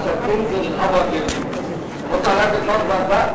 عشان تنزل الابر كده. بص على هذا المنظر ده.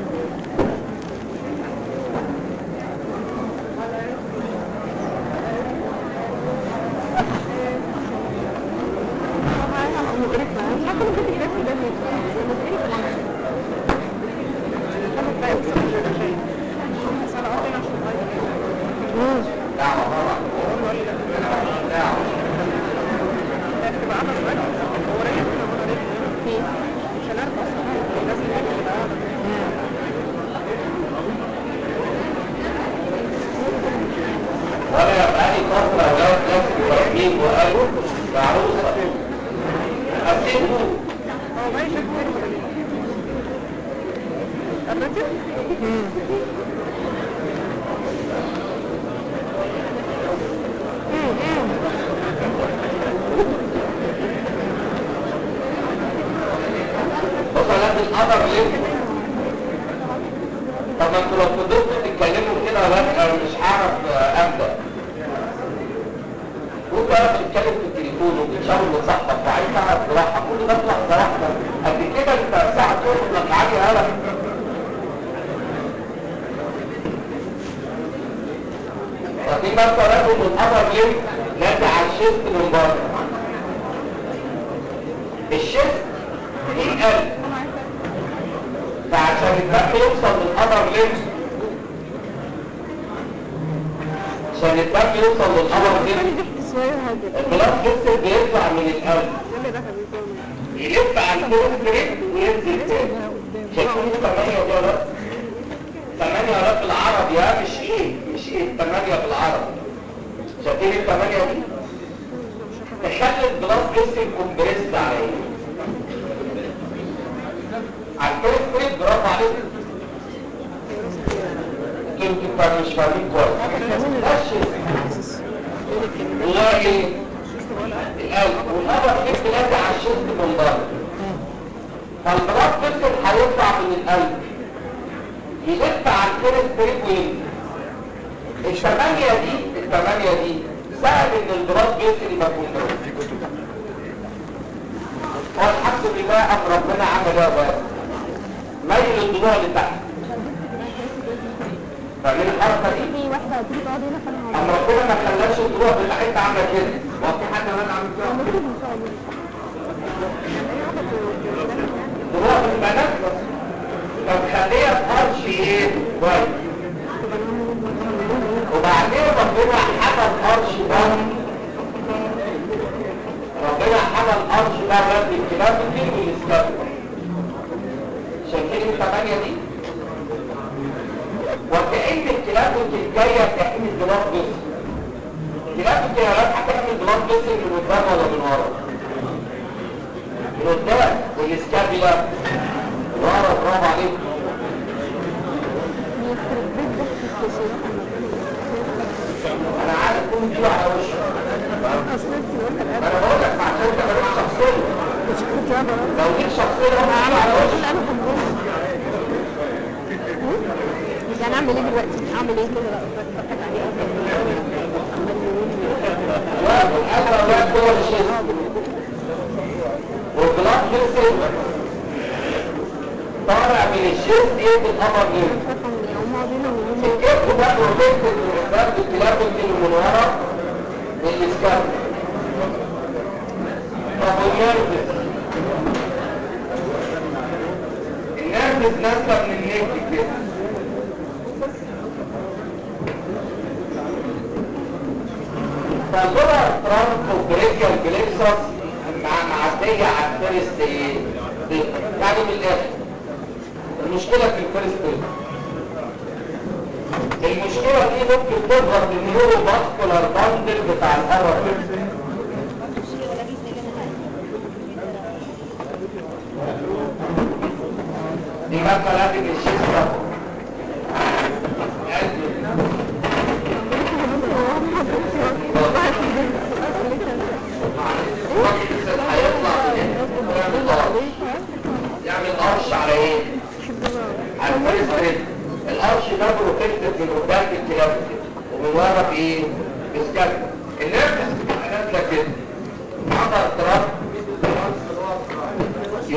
القرش ده بروتكتد من قدام الكلاب ومن ورا بايه؟ بسكت. النرفز نازله كده عضله التراب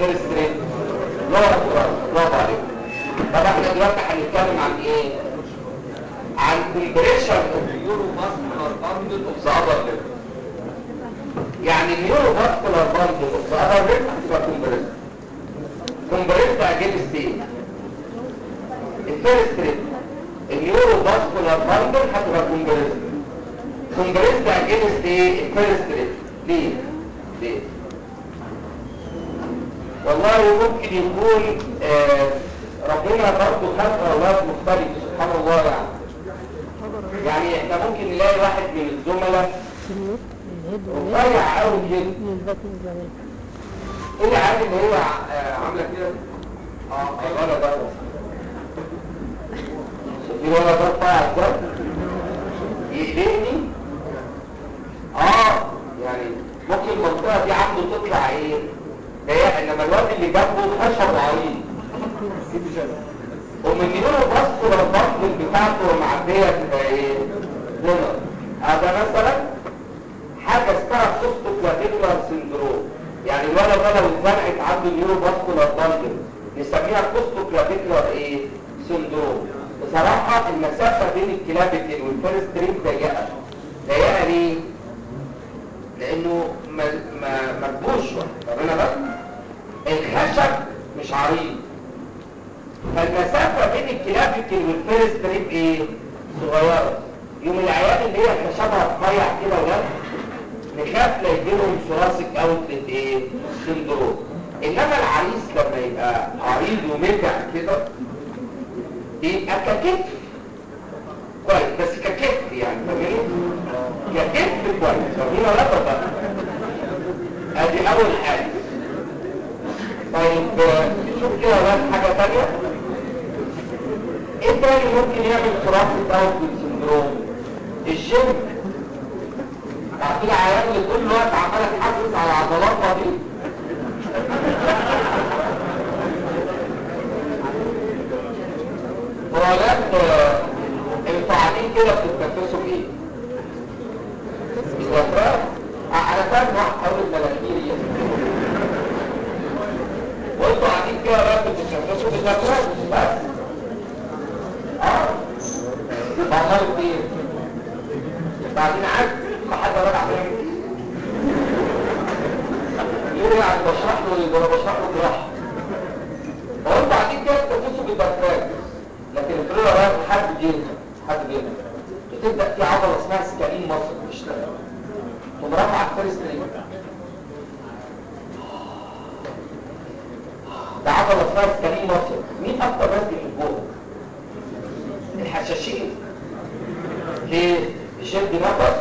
فيرست ريت لور تراس. برافو عليك. طب احنا دلوقتي هنتكلم عن ايه؟ عن كومبريشن اوف اليورو ماسكولار باندل اوف ذا اذر ليفل. يعني النيورو فاسكولار باندل اوف ذا اذر ليفل هتبقى كومبريشن. كومبريشن اجينست ايه؟ الفيرست ريت. النيورو فاسكولار باندل هتبقى كومبريشن. كومبريشن اجينست ايه؟ الفيرست ريت. ليه؟ ليه؟ والله ممكن يكون ربنا برضه خلق اولاد مختلف سبحان الله. يعني احنا ممكن نلاقي واحد من الزملاء رفيع قوي كده. ايه العيال اللي هي عامله كده؟ الولد ده في ولد رفيع ازاي؟ يقلقني. يعني ممكن المنطقه دي عنده تطلع ايه؟ ضيق، انما الواد اللي جنبه خشب عريض. ومن النيورو فاسكولار باندل بتاعته معديه تبقى ايه؟ دونر. هذا مثلا حاجه اسمها كوستوكلافيكولار سندروم. يعني الولد ده لو اتزنقت عنده نيورو فاسكولار باندل نسميها كوستوكلافيكولار ايه؟ سندروم. بصراحه المسافه بين الكلافيكل والفيرست ريت ضيقه. ضيقه ليه؟ لانه مكبوش. طب انا بقى الخشب مش عريض، فالمسافه بين الكلافيكل والفيرست ريب ايه؟ صغيره. يوم العيال اللي هي خشبها رفيع كده ولا نخاف لا يجيلهم ثوراسيك اوتلت ايه؟ سندروم. انما العريس لما يبقى عريض ومتع كده يبقى ككتف كويس، بس ككتف يعني فاهمين؟ ككتف كويس. فاهمين ولا لا؟ ادي اول حاجه. طيب نشوف كده بقى حاجه ثانيه. ايه تاني ممكن يعمل ثوراسيك اوتلت سندروم؟ الجيم. تعرفين العيال اللي كل الوقت عماله تحافظ على عضلاتها دي؟ ولاد انتوا قاعدين كده بتتنفسوا بايه؟ بالوفرات. انا فاهم واحد حول الملاكير وانتوا قاعدين كده بقى بتتنفسوا بالوفرات بس. بعملوا ايه؟ بعدين عارف حد راجع بيعمل ليه؟ يعني بشرح له وانا بشرح له جراحه. هو انتوا قاعدين كده بتتنفسوا بالوفرات، لكن الفريق رايح حد بينها بتبدا في عضله اسمها سكالين مصر بتشتغل تقوم رافعه الفيرست ريت. ده عضله اسمها سكالين مصر. مين اكتر ناس بيحبوها؟ الحشاشين. ليه؟ يشد نفس.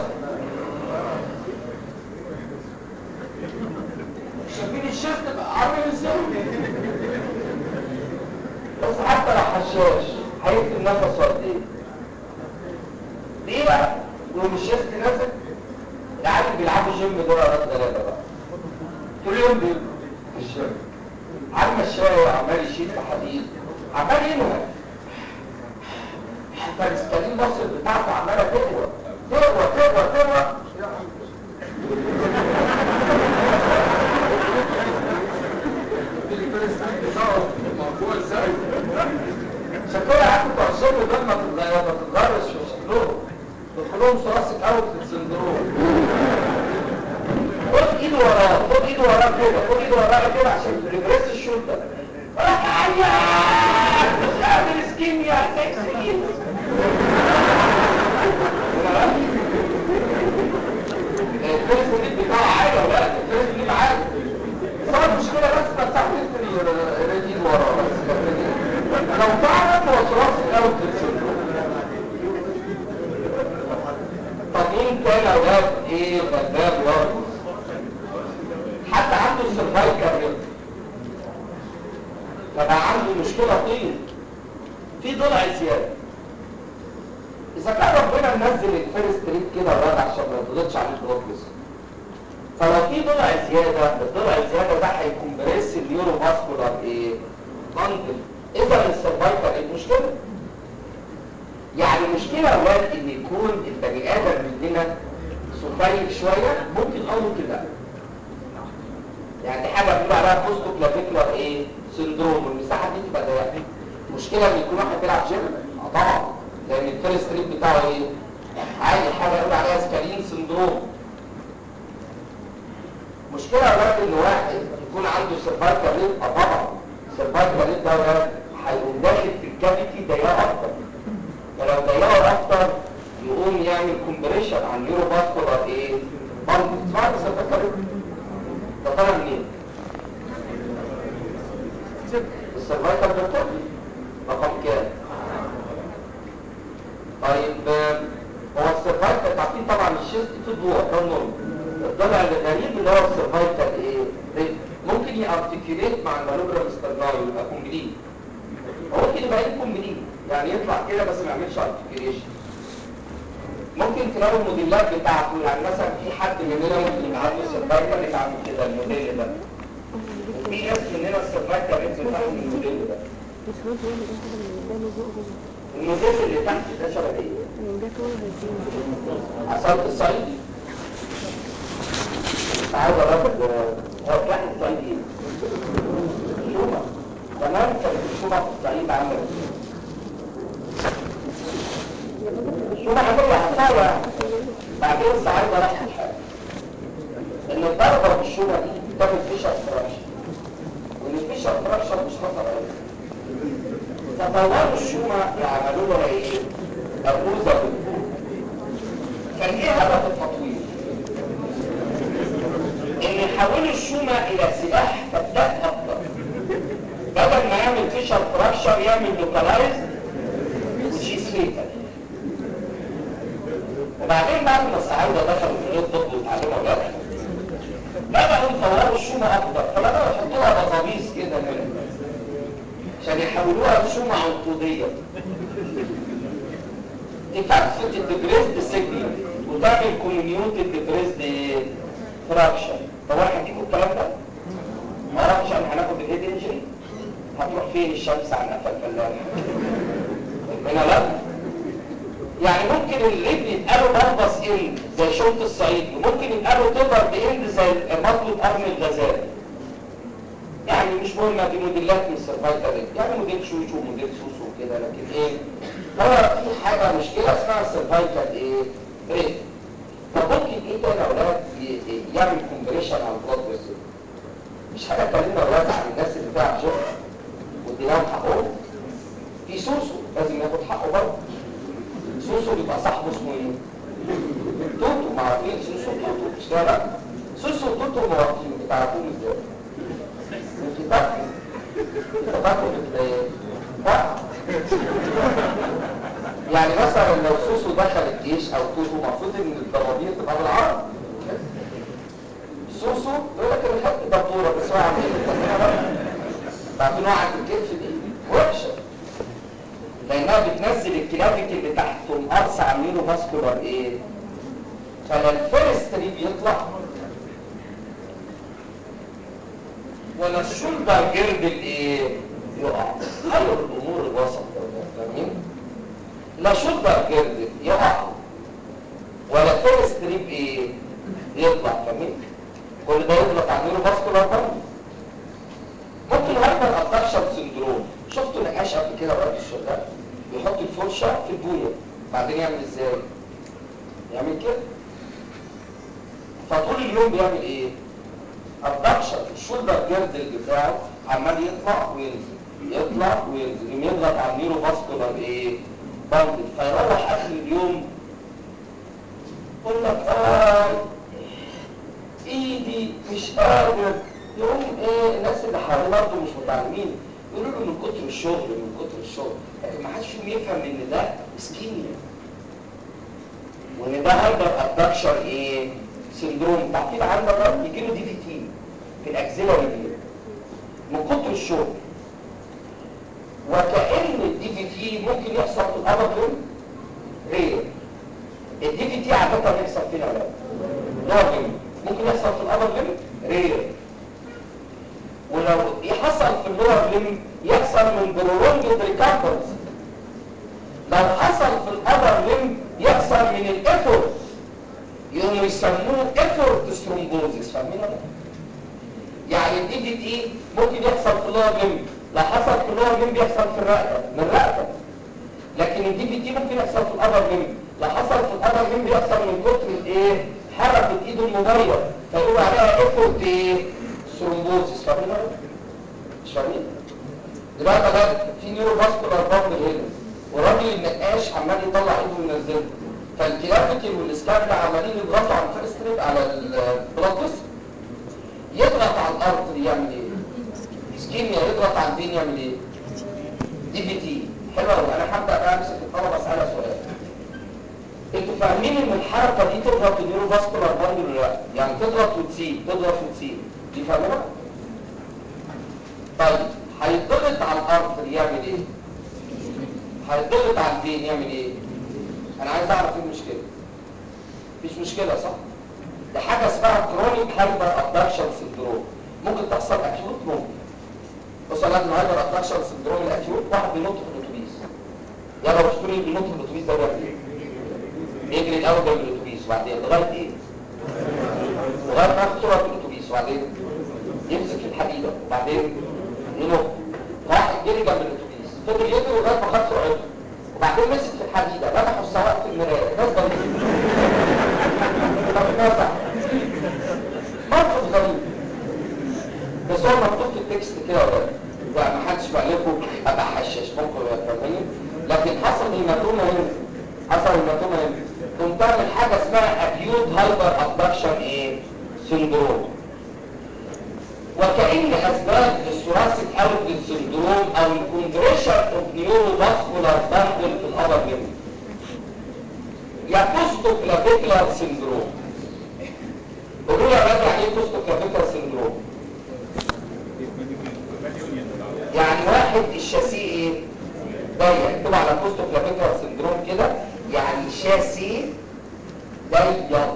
شايفين الشفت بقى عامل ازاي؟ بس حتى لو حشاش هيكتب نفسه قد ايه؟ دقيقة يوم الشيست نازل. العيال اللي بيلعبوا جيم دول اولاد غلابة بقى طول اليوم بيبقوا في الجيم عم الشاي عمال يشيل في حديد عمال ينهى. فالسكالين مصر بتاعته عمالة تقوى تقوى تقوى تقوى. الموضوع ازاي؟ شكلها عارفوا بتوع الشغل دول ما تتغرش في شكلهم. دخلهم ثوراسيك اوتلت سندروم. خد ايده وراه، خد ايده وراه كده، خد ايده وراه كده عشان ريفريس الشولدر. راح عيان مش قادر اسكيميا 6 كيلو. الفيرست بتاعه عالي ولا لا؟ الفيرست عالي. صار مشكله بس تحت الرجل وراه بس. لو تعرف هو ثوراسيك اوتلت سندروم. طب مين كان اولاد ايه غلباب برضه؟ حتى عنده السيرفايكال ريت فبقى عنده مشكله طين في ضلع زياده. اذا كان ربنا منزل الفيرست ريت كده الواد عشان ما يضغطش عليه البلوك بس، فلو في ضلع زياده الضلع الزياده ده هيكمبريس النيورو فاسكولار ايه؟ باندل. اذا السيرفايكال ريت مشكله. يعني مشكله اولاد ان يكون البني ادم مننا سفيف شويه، ممكن او ممكن لا. يعني دي حاجه بنقول عليها كوستوكلافيكولار سندروم والمساحه دي تبقى ضيقه. مشكله ان يكون واحد بيلعب جيم؟ طبعا، لان الفيرست ريت بتاعه ايه؟ عادي، حاجه يقول عليها سكالين سندروم. مشكله يا ولاد ان واحد يكون عنده سيرفايكال ريت، طبعا السيرفايكال ريت ده هيقوم داخل في الكافيتي ضيقه اكتر، ولو ضيقه اكتر يقوم يعمل كومبريشن على النيورو فاسكولار ايه؟ بامب. اسمعوا السيرفايكال ريت ده طالع منين؟ السيرفايكال ريت رقم كام؟ طيب هو السيرفايكال تعطيه طبعا الشيست في ضوء ده النورمال. الضلع الغريب اللي هو السيرفايكال ايه؟ ممكن يارتكيوليت مع المالوبرا سترناي يبقى كومبليت. ممكن يبقى انكومبليت يعني يطلع كده بس ما يعملش ارتكيوليشن. ممكن تلاقوا الموديلات بتاعته، يعني مثلا في حد مننا ممكن يبقى عنده السيرفايكال اللي عامل كده الموديل ده، وفي ناس مننا السيرفايكال بتاعهم الموديل ده. الموديل اللي تحت ده شبه ايه؟ عصاية الصعيدي. عايز اقول هو كان الصعيدي شومة تمام. كانت الشومة في الصعيد عامله الشومة عملية حصاوة. بعدين الصعيدة راح الحاجة ان الضربة بالشومة دي بتعمل فيشر فراكشن، وان الفيشر فراكشن مش خطر قوي. تطوروا الشومة يعملوا لها ايه؟ أبوزة بالفوق. كان ايه هدف التطوير؟ ان يحولوا الشومة الى سلاح فتاك اكتر، بدل ما يعمل فيشر فراكشر يعمل لوكالايز وشيس فيتال. وبعدين بعد ما الصعايدة دخلوا في الطب وتعلموا ده بدأوا يطوروا الشومة اكتر، فبدأوا يحطوها بطابيس كده عشان يحولوها لشومة عنقودية تفتفت الدبريزد سيجنال وتعمل كوميونيوتد دبريزد فراكشن. طب انا هديكوا الكلام ده؟ ما اعرفش انا هناخد الهيد انجري هتروح فين الشمس عن قفا الفلاح؟ هنا لا. يعني ممكن الرجل يتقالوا بلبس اند زي شوط الصعيد، وممكن يتقالوا تقدر باند زي مطلوب ارم الغزال. يعني مش مهم دي موديلات من السيرفايكال ريت، يعني موديل شوشو وموديل سوسو وكده، لكن ايه؟ هو في حاجه مشكله اسمها السيرفايكال ايه؟ ريت. فممكن ايه تاني يا اولاد يعمل كومبريشن على البلاد فيسل؟ مش حاجه اتكلمنا دلوقتي عن الناس اللي بتاع جيم واديناهم حقهم. في سوسو لازم ياخد حقه برضه. سوسو بيبقى صاحبه اسمه ايه؟ توتو. معروفين سوسو وتوتو مش كده؟ لا سوسو وتوتو معروفين، بتعرفوهم ازاي؟ يعني مثلا لو سوسو دخل الجيش او توتو المفروض ان الضبابير تبقى بالعربي. سوسو يقول لك انا خدت دكتوره بس هو عامل بعدين وقعت الكتف دي وحشه لانها بتنزل الكلافيك اللي تحت القرص عاملينه فاسكولار ايه؟ فلا الفيرست ريب يطلع ولا الشولدر جرد الايه؟ يقع. خلوا الامور الوسط فاهمين؟ لا شولدر جرد يقع ولا فيرست ريب ايه؟ يطلع. فاهمين؟ كل ده يطلق عاملينه فاسكولار برضه. ممكن هايبر ابدكشن سندروم. شفتوا نقاش قبل كده وقت الشغل بيحط الفرشه في البويه بعدين يعمل ازاي؟ يعمل كده. فطول اليوم بيعمل ايه؟ ابدكشن. الشولدر جيردل بتاعه عمال يطلع وينزل يطلع وينزل، يضغط على النيرو فاسكولار ايه؟ باندل. فيروح اخر اليوم يقول لك ايدي مش قادر. يقوم ايه الناس اللي حواليه برضه مش متعلمين يقولوا له من كتر الشغل من كتر الشغل، لكن ما حدش فيهم يفهم ان ده اسكيميا وان ده هايبر ابدكشن ايه؟ سندروم. تعقيد عندك برضه يجي له دي في تي في الاكزيلاري دي من كتر الشغل. وكأن الدي في تي ممكن يحصل في الابر ليم رير. الدي في تي عادة يحصل فين ولا لا؟ ممكن يحصل في الابر ليم رير. ولو يحصل في اللور ليم يحصل من برولونجد ريكامبرز. لو حصل في الابر ليم يحصل من الافورت، يقوموا يسموه افورت ثرومبوزيس. فاهمين ولا؟ يعني الدي في تي ممكن يحصل في اللور ليمب، لو حصل في اللور ليمب يحصل في الرقبه من الرقبه، لكن الدي في تي ممكن يحصل في الابر ليمب، لو حصل في الابر ليمب يحصل من كتر الايه؟ حركه ايده المبيض، فيقولوا عليها ايفورت ايه؟ ثرومبوزيس. فاهمين؟ مش فاهمين؟ دلوقتي بقى في نيورو فاسكولار بامب هنا، والراجل النقاش عمال يطلع ايده وينزلها، فالكلافيكل والسكابلا عمالين يضغطوا على الفيرست ريب على البلاد فيسل، يضغط على الارض يعمل ايه؟ اسكيميا. يضغط على الفين يعمل ايه؟ دي في تي. حلو قوي. انا هبدا بقى امسك الطلبه اسالها سؤال. انتوا فاهمين ان الحركه دي تضغط النيورو فاسكولار بامب ولا لا؟ يعني تضغط وتسيب تضغط وتسيب، دي فاهمينها؟ طيب هيضغط على الارض يعمل ايه؟ هيضغط على الفين يعمل ايه؟ انا عايز اعرف ايه المشكله. مفيش مشكله صح؟ ده حاجه اسمها كرونيك هايبر ابدكشن سندروم، ممكن تحصل اكيوت ممكن. بص على الهايبر ابدكشن سندروم الاكيوت، واحد بينط في الاتوبيس. يلا بصوا لي بينط في الاتوبيس ده بيعمل ايه؟ يجري الاول جنب الاتوبيس وبعدين لغايه ايه؟ لغايه ما ياخد صوره في الاتوبيس وبعدين يمسك في الحديده وبعدين ينط. راح يجري جنب الاتوبيس فضل يجري لغايه ما خد سرعته وبعدين مسك في الحديده لمحه السواق في المرايه ناس ضريبه. طب نافع موقف غريب بس هو مكتوب في التكست كده ولا يعني ما حدش بقى لكم ابقى حشاش ممكن فاهمين، لكن حصل هيماتوما هنا، حصل هيماتوما هنا تقوم تعمل حاجه اسمها اكيوت هايبر ابدكشن ايه؟ سندروم. وكأن اسباب الثوراسيك اوتلت سندروم او الكونجريشن اوف نيورو فاسكولار باندل في الابر ليمب يا بوستو كلافيكولار سندروم. قولوا لي يا راجل يعني ايه بوستو كلافيكولار سندروم؟ يعني واحد الشاسيه ايه؟ ضيق. اكتبوا على بوستو كلافيكولار سندروم كده، يعني شاسيه ضيق.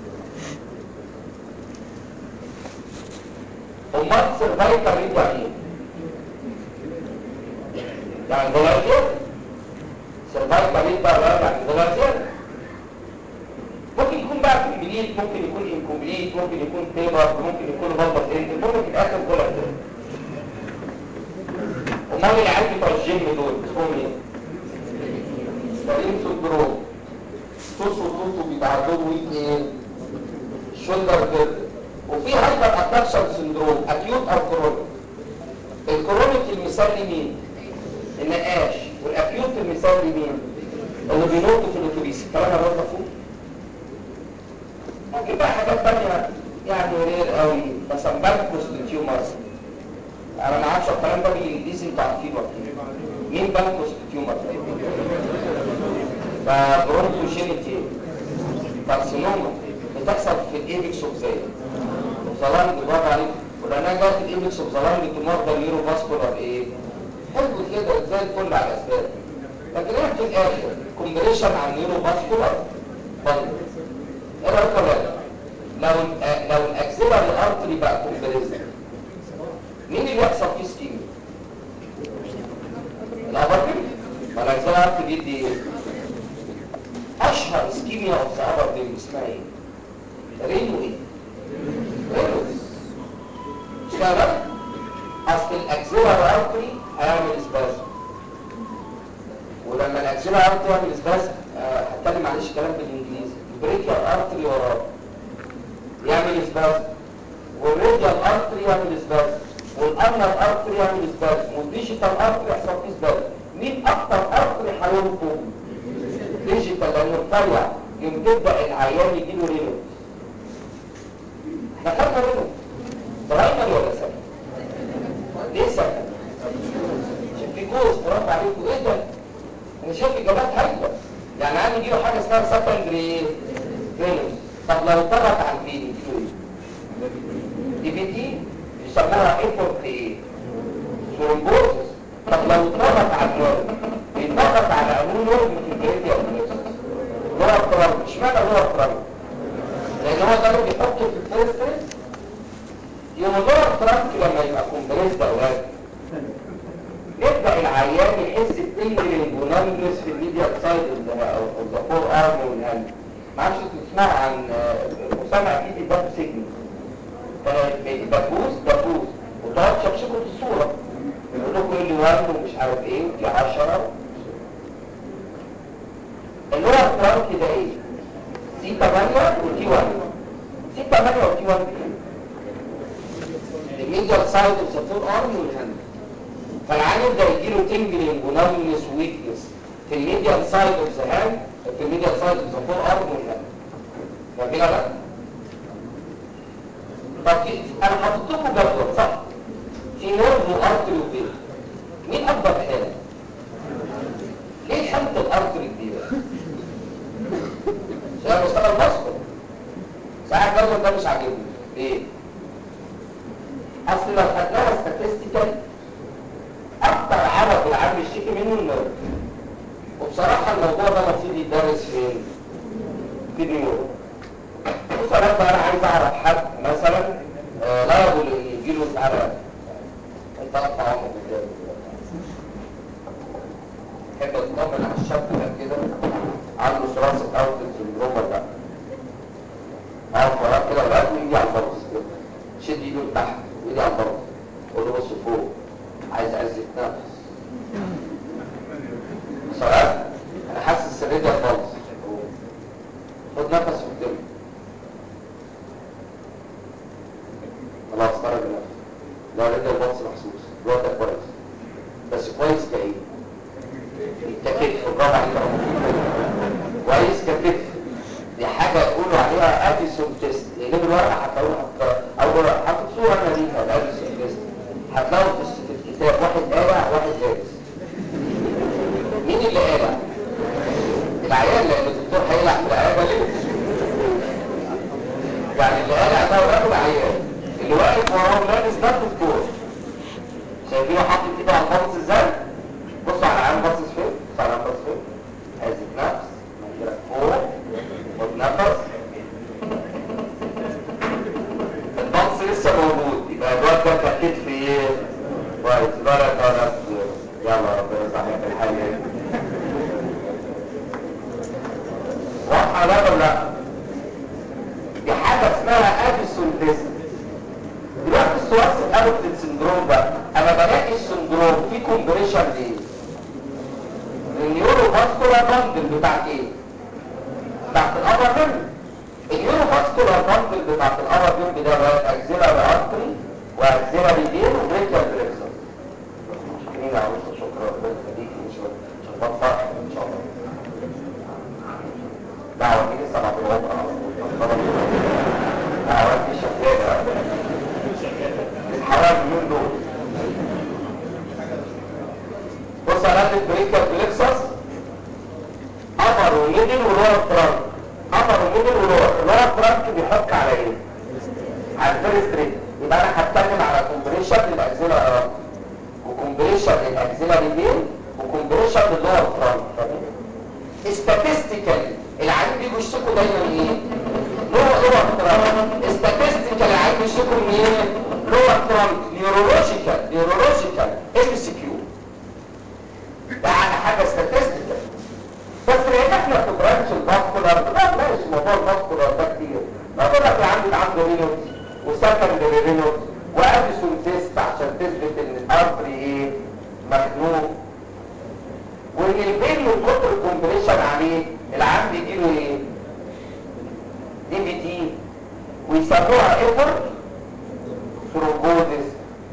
امال سيرفايكال ريد يعني ايه؟ يعني فولانتير. سيرفايكال ريد بقى يعني فولانتير. ممكن يكون بقى كومبليت، ممكن يكون انكومبليت، ممكن يكون تيبر، ممكن يكون غلط انت، ممكن في الاخر فولانتير. امال العيال بتوع الجيم دول اسمهم ايه؟ سليم سندروم. توصوا بيبقى عندهم ويك ايه؟ شولدر كده. وفي هايبر ابدكشن سندروم اكيوت او كرونيك. الكرونيك المثال لمين؟ النقاش. والاكيوت المثال لمين؟ اللي بينط في الاتوبيس. الكلام ده مفهوم؟ ممكن بقى حاجات ثانيه يعني رير قوي، مثلا بانكوس تيومرز. انا ما اعرفش الكلام ده بالانجليزي انتوا عارفينه اكيد. مين بانكوس تيومر؟ فبرونكوجينيتي كارسينوما بتحصل في الايبكس اوف زي زلانج. برافو عليك. ولانها جت في الايبكس اوف زلانج تمرضى النيورو فاسكولار ايه؟ حلو كده زي الفل على الاسباب. لكن هي في الاخر كومبريشن على النيورو فاسكولار بند. ايه رايك يا ولاد؟ لو الاكسيلاري ارتري بقى كومبريشن مين اللي يحصل فيه سكيميا؟ الابر ليمب. ما الاكسيلاري ارتري دي ايه؟ اشهر سكيميا اوف ذا ابر ليمب اسمها ايه؟ رينو ايه؟ رينو. اشتغل اصل الاكسيلاري ارتري هيعمل اسبازم، ولما الاكسيلاري ارتري يعمل اسبازم هتكلم معلش كلام بالانجليزي، البريكيال ارتري وراه يعمل اسبازم، والراديال ارتري يعمل اسبازم، والارنر ارتري يعمل اسبازم، والديجيتال ارتري يحصل فيه اسبازم. مين اكتر ارتري هينقم؟ ديجيتال لانه رفيع، يوم تبدا العيان يجيله رينو. احنا خدنا رينو برايمري ولا سكن؟ ليه سكن؟ عشان في جوز. برافو عليكم. ايه ده؟ انا شايف اجابات هايله. يعني عندي يجيله حاجه اسمها سكندري رينو. طب لو ضغط على الفين يجيله ايه؟ دي بي تي بيسموها ايفورت ايه؟ ثرومبوزس. طب لو اتضغط على النور بيتضغط على انه نور في الجلد او لور فرامل. اشمعنى لور فرامل؟ لان هو ده اللي بيحطه في الفيرست. يوم لور فرامل لما يبقى كومبريس ده اولاد يبدا العيان يحس بتنجرينج ونمنس في الميديال سايد او ذا فور ارم والهاند. ما اعرفش تسمعوا عن مسمى اكيد الباب سيجنال. دبوس 1 ومش عارف ايه ودي 10. اللي هو الترانك ده ايه؟ سي 8 وتي 1. سي 8 وتي 1 ايه؟ الميديال سايد اوف ذا فور ارم والهاند. فالعيان ده يجيله تنجلينج ونمنس ويكنس في الميديال سايد اوف ذا هاند، في الميديال سايد اوف ذا فور ارم والهاند. فاهمين ولا لا؟ طب انا حاطط لكم جدول صح؟ في نيرف وارتري وفين؟ مين اكبر حاله؟ ليه حاله الارتري كبيره؟ عشان بشتغل مصر. ساعات الجدول ده مش عاجبني. ليه؟ اصل لو خدناها ستاتستيكال اكتر عرض العام يشتكي منه النيرف. وبصراحه الموضوع ده المفروض يدرس فين؟ في النيورو. بص انا عايز اعرف حد مثلا لا يقول ان يجيله تعالى انت اقطع عمرك كده. تحب تطمن على الشاب ده كده عنده ثراسك اوتلت سندروم ولا لا؟ اقف وراه كده لغايه ويجي على البرص كده. شد ايده لتحت ويجي على البرص. قول له بص فوق عايز اعزك نفس. سؤال انا حاسس الرجل خالص. خد نفس قدامي. خلاص خرج نفسه. لا رجع البطس محسوس. الوقت ده كويس. بس كويس كايه؟ ككتف. برافو عليك يا رب. كويس ككتف. دي حاجه يقولوا عليها اديسون تيست. يجيب الورقه هتلاقوها او حاطط صوره انا ليها الاديسون تيست. هتلاقوا في الكتاب واحد قالع واحد لابس. مين اللي قالع؟ العيال، لان الدكتور هيقلع في العياده ليه؟ يعني اللي قالع ده ولاد العيال. اللي واقف وراه لابس ده الدكتور. شايفينه حاطط ايده على البطس ازاي؟ بصوا على العين باصص فين؟ بصوا على العين باصص فين؟ عايزك نفس مناخيرك فوق خد نفس. البطس لسه موجود. يبقى الواد ده تاكيد في ايه؟ كويس. بارك الله فيك. يلا ربنا يصحيك الحاجه. واضحه ولا لا؟ دي حاجه اسمها اديسون تيست. دلوقتي الثوراسيك اوتلت سندروم ده انا بلاقي السندروم فيه كومبريشن ليه؟ النيورو فاسكولار باندل بتاعت ايه؟ بتاعت الابر لمب. النيورو فاسكولار باندل بتاعت الابر لمب ده بقى اكزيلاري ارتري واكزيلاري فين وبريكال بريكسر. شكرا يا عروسه. شكرا ربنا يخليكي. مش بطفح ان شاء الله. دعوه دي لسه ما بنوضع. دعوه دي شغاله. الحرام من دول. بص على البريكال بلكسس ابر وميدل ولور ترانك. ابر وميدل ولور. اللور ترانك بيحك على ايه؟ على الفيرست ريت. يبقى انا هتكلم على كومبريشن للاكزيلا ارام وكومبريشن للاكزيلا ريبين وكومبريشن للور ترانك. استاتستيكالي العيان بيجوا يشتكوا دايما ايه؟ لور ترانك. استاتستيكالي العيان بيشتكوا من ايه؟ لور ترانك. نيورولوجيكال ام سي كيو. ده على حاجه ستاتستيكال. بس لان احنا في برانش الفاسكولار ده ماشي. موضوع الفاسكولار ده كتير. بقول لك يا عنده رينوز وسكندري رينوز واديسون تيست عشان تثبت ان الارتري ايه؟ مخنوق. وان البين من كتر الكومبريشن عليه العام بيجيله ايه؟ دي بي تي ويسموها ايفر ثرومبوزيس.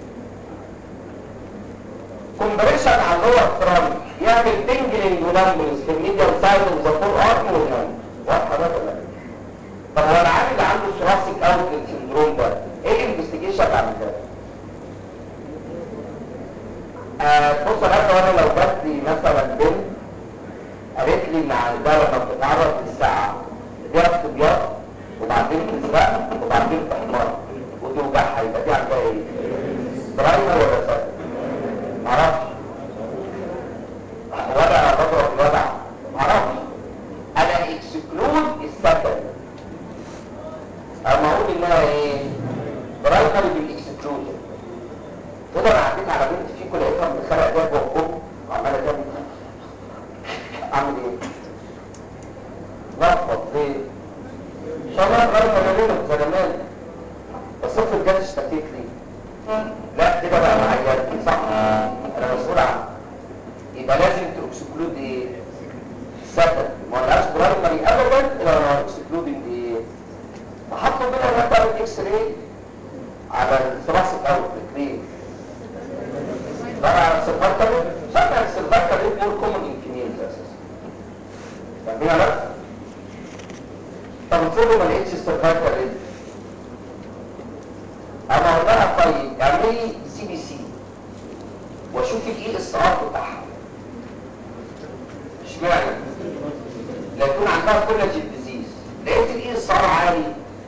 كومبريشن على اللور ترانك يعمل تنجلينج ونمبلز في الميديال سايد اوف ذا فور ارم والهاند. واضحه ده ولا لا؟ طب هو العيان اللي عنده ثراسيك اوتلت سندروم ده ايه الانفستيجيشن اللي عملتها؟ بص انا لو جات لي مثلا بنت قالت لي ان عندها لما بتتعرض للساعه تديها استبياض وبعدين تزرق وبعدين تحمر وتوجعها، يبقى دي عندها ايه؟ برايمر ولا سكندري؟ معرفش. ولا بضرب الوجع؟ معرفش. انا اكسكلود السكندري. اما اقول انها ايه؟ برايمر بالاكسكلوجن. وده انا عديت على بنت فيكم لقيتها مدخله ايديها جوه الكوب وعماله تعمل اعمل ايه؟ لخبط ليه؟ شباب غير مليون زمان. بس افرض جت اشتكيت لي. لا كده بقى معينتي صح؟ انا مسؤول على الثراسك اوت ليه؟ بقى على السيرفايكال ريب، سمع السيرفايكال ريب مور كومن ان فيميلز اساسا. فاهمين بقى؟ طب افرضوا ما لقيتش السيرفايكال ريب، انا اقول لها طيب اعملي سي بي سي واشوف الاي اس ار بتاعها. اشمعنى؟ لا يكون عندها كولاجين ديزيز، لقيت الاي اس ار عالي،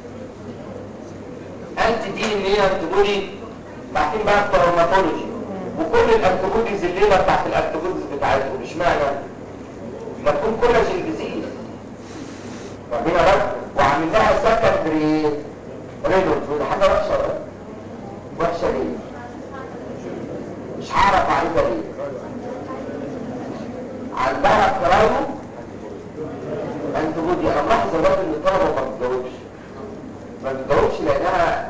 انت دي ان هي انتبودي بعدين بقى التروماتولوجي وكل الانتبوديز الليله بتاعت الانتبوديز بتاعتهم. اشمعنى؟ ما تكون كولاجين ديزيز. ربنا بقى وعامل لها سكندري رينولدز، ودي حاجه وحشه بقى. وحشه ليه؟ مش هعرف اعرفها ليه. عندها كرايو انتبودي. انا ملاحظ برضه ان الطلبه ما بتجاوبش لانها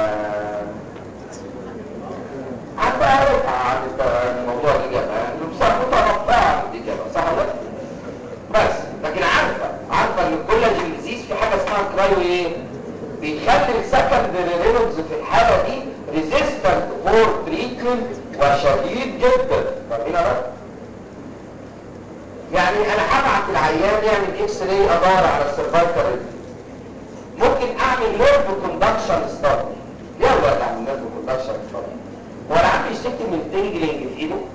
عندها رفعه عن الموضوع الاجابه، يعني بصراحه متوقعه عن الاجابه صح ولا لا؟ بس لكن عارفه ان الكولاجين ديزيز في حاجه اسمها كرايو ايه؟ بيخلي السكندري رينولدز في الحاله دي ريزيستنت فور تريتمنت وشديد جدا. فاهمين بقى؟ يعني انا هبعت العيان يعمل اكس راي ادور على السيرفايكال ريب. ممكن اعمل نيرف كوندكشن ستادي. ليه يا ولاد اعمل نيرف كوندكشن ستادي؟ هو العيان بيشتكي من تنجلينج في ايده؟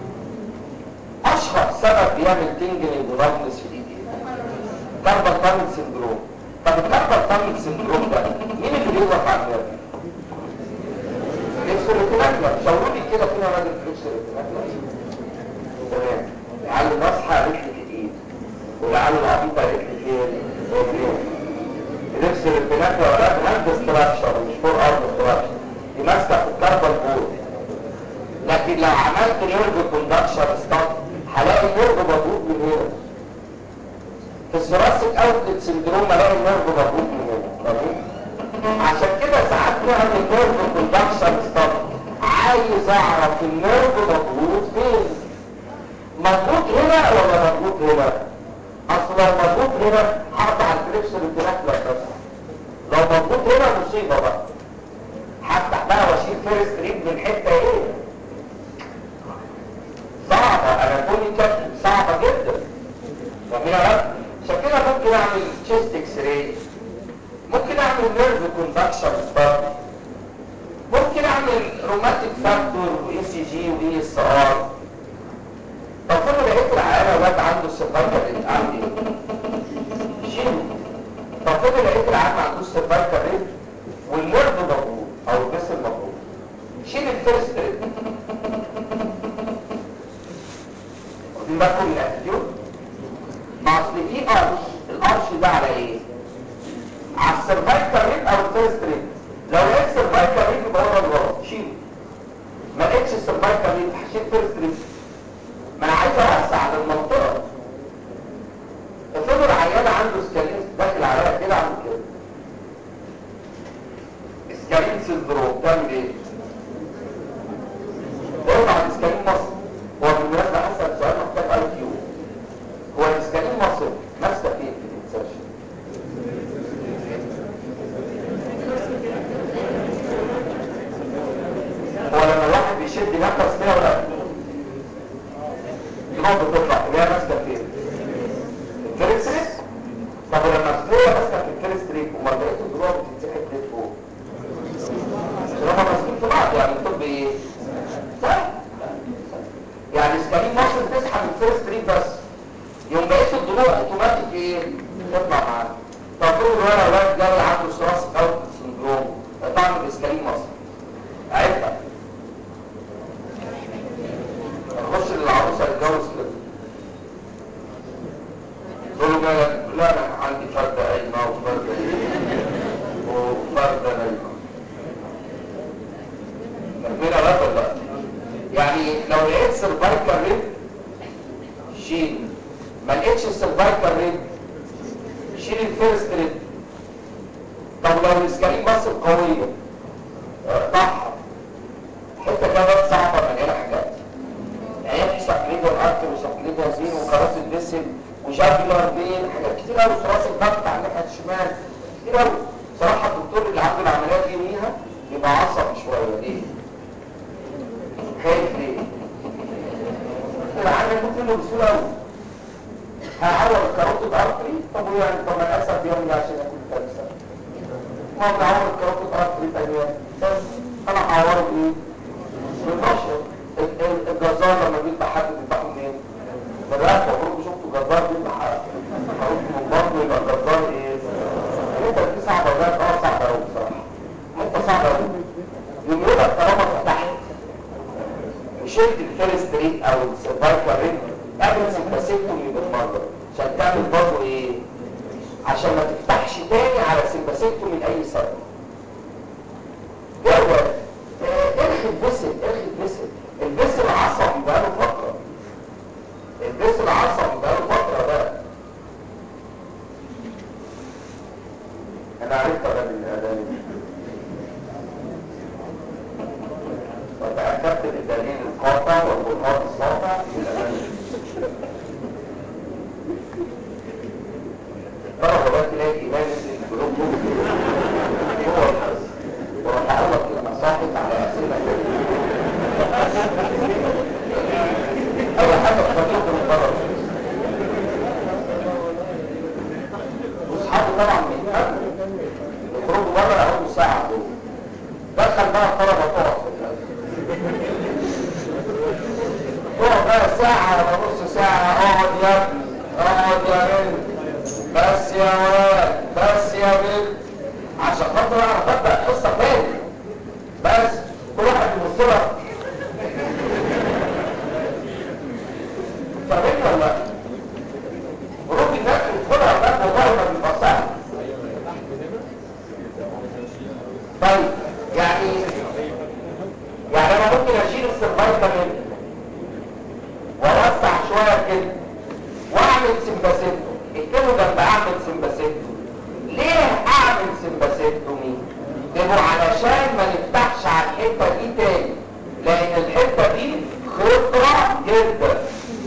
اشهر سبب بيعمل تنجلينج ورملس في الايد ايه؟ كاربال تانل سندروم. طب الكاربال تانل سندروم ده مين اللي بيضغط على النيرف؟ الفلكسوريتيناكلر. شاوروا لي كده فينا راجل فلكسوريتيناكلر. تمام. لعل النصحى قالت لي في الايد، ولعل العبيطه قالت لي فين؟ الفلكسوريتيناكلر ولا هاند ستراكشر مش فور ارم ستراكشر، دي ماسكه في الكاربال بول. لكن لو عملت نيرف كوندكشن ستادي هلاقي النيرف مضغوط من هنا. في الثوراسيك اوتلت سندروم الاقي النيرف مضغوط من هنا. عشان كده ساعات نعمل نيرف كوندكشن ستادي، عايز اعرف النيرف مضغوط فين. مضغوط هنا ولا مضغوط هنا؟ اصل لو مضغوط هنا هقطع الفلكسوريتيناكلر بس. لو مضغوط هنا مصيبه بقى. هفتح بقى واشيل فيرست ريب من حته ايه؟ صعبه، اناتوميكال صعبه جدا. فاهمين بقى؟ عشان كده ممكن اعمل تشيست اكس راي، ممكن اعمل نيرف كوندكشن ستادي، ممكن اعمل روماتيك فاكتور واي سي جي واي اس ار. طب كل لقيت العيان ولاد عنده السيرفايكال ريب عندي شيل. طب كل لقيت العيان عنده السيرفايكال ريب والنيرف مضغوط او الجسم مضغوط، شيل الفيرست ريب. واخدين بالكم من الاتيتيود؟ ما اصل في الارش ده على ايه؟ على السيرفايكال ريب او الفيرست ريب. لو لقيت السيرفايكال ريب يبقى هو الغلط، شيله. ما لقيتش السيرفايكال ريب هشيل فيرست ريب. ما انا عايز اوسع للمنطقه. افرضوا العيان عنده سكالين داخل عليها كده عامل كده. سكالين سندروم تعمل ايه؟ ارفع السكالين مصر. هو بالمناسبه اسال سؤال محتاج اي كيو. هو السكالين مصر ماسكه فين في الانسرشن؟ هو لما الواحد بيشد نفس كده ولا النقطة تطلع اللي هي ماسكة فين؟ الفيرست ريب. طب ولما هي ماسكة في الفيرست ريب وما بقيت الضلوع بتتسحب ليه فوق؟ عشان هما ماسكين في بعض. يعني الطب ايه؟ صح؟ يعني سكالين مصر تسحب الفيرست ريب بس، يوم بقيت الضلوع اوتوماتيك ايه؟ تطلع معانا. طب كل الولد الواد جاي عنده ثوراسيك اوتلت سندروم تعمل سكالين مصر. عيبها. نخش للعروسه اتجوز كده. تقول له لا انا عندي فرده قايمه وفرده وفرده نايمه. فاهمينها بقى ولا لا؟ يعني لو لقيت سيرفايكال ريب شيل، ما لقيتش السيرفايكال ريب شيل الفيرست ريب. طب لو السكالين مصر قويه اقطعها. حته كده صعبه مليانه حاجات. عيان سكليدر ارتر وسكليدر زين وكراسه بسل وجابلر بين حاجات كتير قوي. ثراسي الضغط على الناحيه الشمال كتير قوي. صراحه الدكتور اللي عنده العمليات دي يوميها يبقى عصبي شويه. ليه؟ خايف ليه؟ العيان يموت منه بسهوله قوي. هعور الكاروتيد ارتري. طب يعني طب ما الاسد يوم عشان ياكل كارثه. ما بنعور الكاروتيد ارتري تاني بس انا هعوره بايه؟ بالبشر. الجزار لما بيذبح حد بيذبحه منين؟ من الرقبه. عمركم شفتوا جزار بيذبح كاروتيد من بطنه يبقى الجزار ايه؟ انت دي صعبه ولا صعبه قوي بصراحه. انت صعبه قوي. يمرضك طالما فتحت وشلت الفيرست ريت او السيرفايكال ريت قبل سمباسيكتومي بالمره عشان تعمل برضه ايه؟ عشان ما تفتحش تاني على سمباسيكتومي لاي سبب. جوه ارخي الفسل. الفسل عصبي بقاله فتره. الفسل عصبي بقاله فتره بقى. انا عرفت اغاني الاغاني. وتأكدت بالدليل القاطع والبرهان الساطع في الاغاني. ترى بقى تلاقي ايمان ينزل القلوب هو الحس. وراح اقول لك لما صاحت على اسئله اول حاجه تخرجوا من بره. واصحابي طبعا بيتحبوا يخرجوا بره يقعدوا ساعه دول. دخل بقى الطلبه تقعد بقى ساعه ولا نص ساعه. اقعد يا ابني، اقعد يا بنت، بس يا ولد، بس يا بنت، عشان خاطر اعرف ابدا القصه تاني. بس كل واحد يبص لها. فاهمين ولا لا؟ ورود الناس بتدخلها بقى والله ما بيبقى سهل. طيب يعني انا ممكن اشيل السيرفايكال منه واوسع شويه كده واعمل سمباسيكتومي. اكتبوا جنب اعمل سمباسيكتومي. ليه اعمل سمباسيكتومي؟ يبقوا علشان ما نفتحش على الحته دي تاني، لان الحته دي خطره جدا.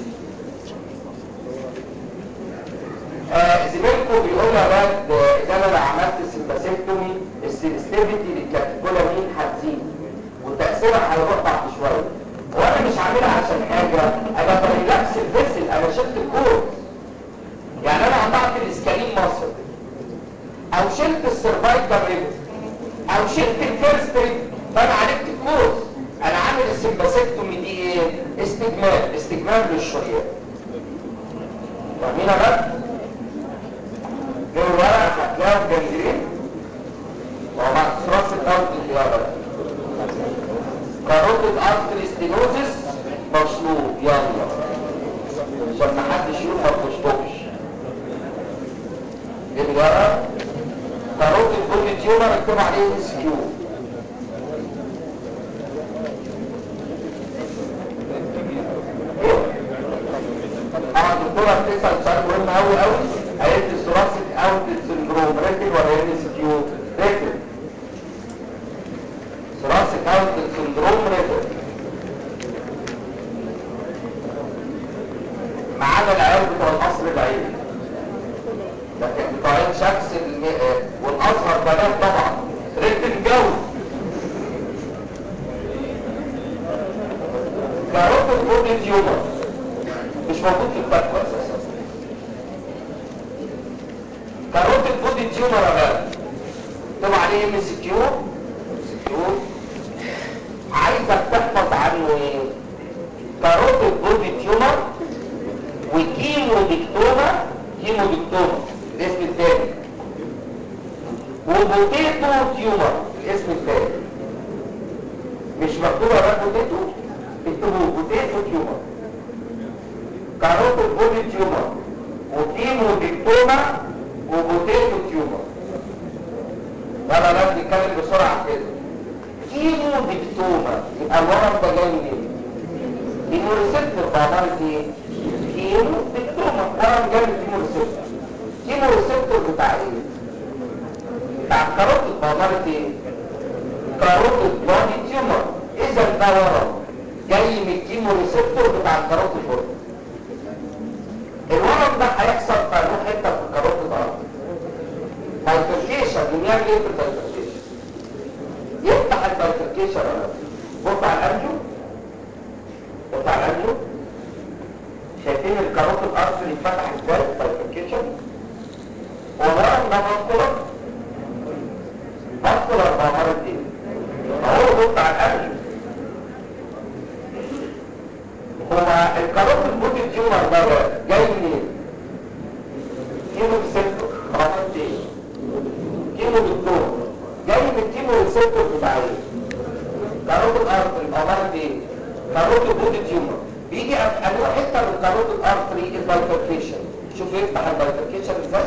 زميلكم بيقول يا ولاد اذا انا لو عملت سمباسيكتومي السنسيتيفيتي للكاتيكولامين هتزيد وتاثيرها هيروح بعد شويه. وانا مش عاملها عشان حاجه، انا بريلاكس الفيسل، انا شلت الكورس. يعني انا قطعت الاسكالين مصر او شلت السيرفايكال ريت او شلت الفيرست ريت، فانا عالجت الكورس. انا عامل السمباسيكتومي دي ايه؟ استجمال للشريان. فاهمين بقى؟ جوه الورق هتلاقوا الجنجرين ومع ثراس الارض الخيارة كاروتيد ارتري ستينوزيس مشلوط. يلا عشان محدش يقول ما تشطبش. الورق كاروتيد بودي تيومر اكتب عليه SQ. الدكتوره بتسال سؤال مهم قوي قالت لي ثوراسيك اوتلت سندروم ريتد ولا SQ؟ ريتد. ثوراسيك اوتلت سندروم ريتد. معانا العيال بتوع القصر العيني، لكن بتوع عين شمس والازهر بنات طبعا ريتد جو. كاروتيد بودي تيومر مش موجود في الفتوى اساسا. كاروتيد بودي تيومر يا غالي طبعا عليه MCQ. عايزك تحفظ عنه ايه؟ كاروتيد بودي تيومر وكيموديكتوما. الاسم الثاني. وبوتيتو تيومر الاسم الثاني. مش مكتوبه بقى بوتيتو، اكتبوا بوتيتو تيومر. كاروتيد بودي تيومر وكيموديكتوما وبوتيتو تيومر. يلا لازم نتكلم بسرعه كده. كيموديكتوما يبقى الورم ده جاي منين؟ كيموريسبتور بعباره ايه؟ كيموديكتوما ورم جاي من كيموريسبتور. كيموريسبتور بتاع ايه؟ بتاع الكاروتيد بعباره ايه؟ كاروتيد بودي تيومر. اذا ده ورم جاي من الكيموريسبتور بتاع الكاروتيد بودي. الورم ده هيحصل في انه حته في الكاروتيد ارتري. هايبرتيشن. بنعمل ايه في الهايبرتيشن؟ يفتح بايفركيشن ولا لا؟ بص على الانجو، بص على الانجو، شايفين الكاروتيد ارتري اتفتح ازاي بايفركيشن؟ ورا ده ماسكولار، ماسكولار بأمارة ايه؟ اهو بص على الانجو، هو الكاروتيد بودي تيومر ده جاي منين؟ كيمو ريسبتور بأمارة ايه؟ كيمو بالدور جاي من الكيمو ريسبتور بتاع ايه؟ كاروتيد ارتري بأمارة ايه؟ كاروتيد بودي تيومر بيجي انواع حته من الكاروتيد ارتري البايفركيشن. شوف يفتح البايفركيشن ازاي؟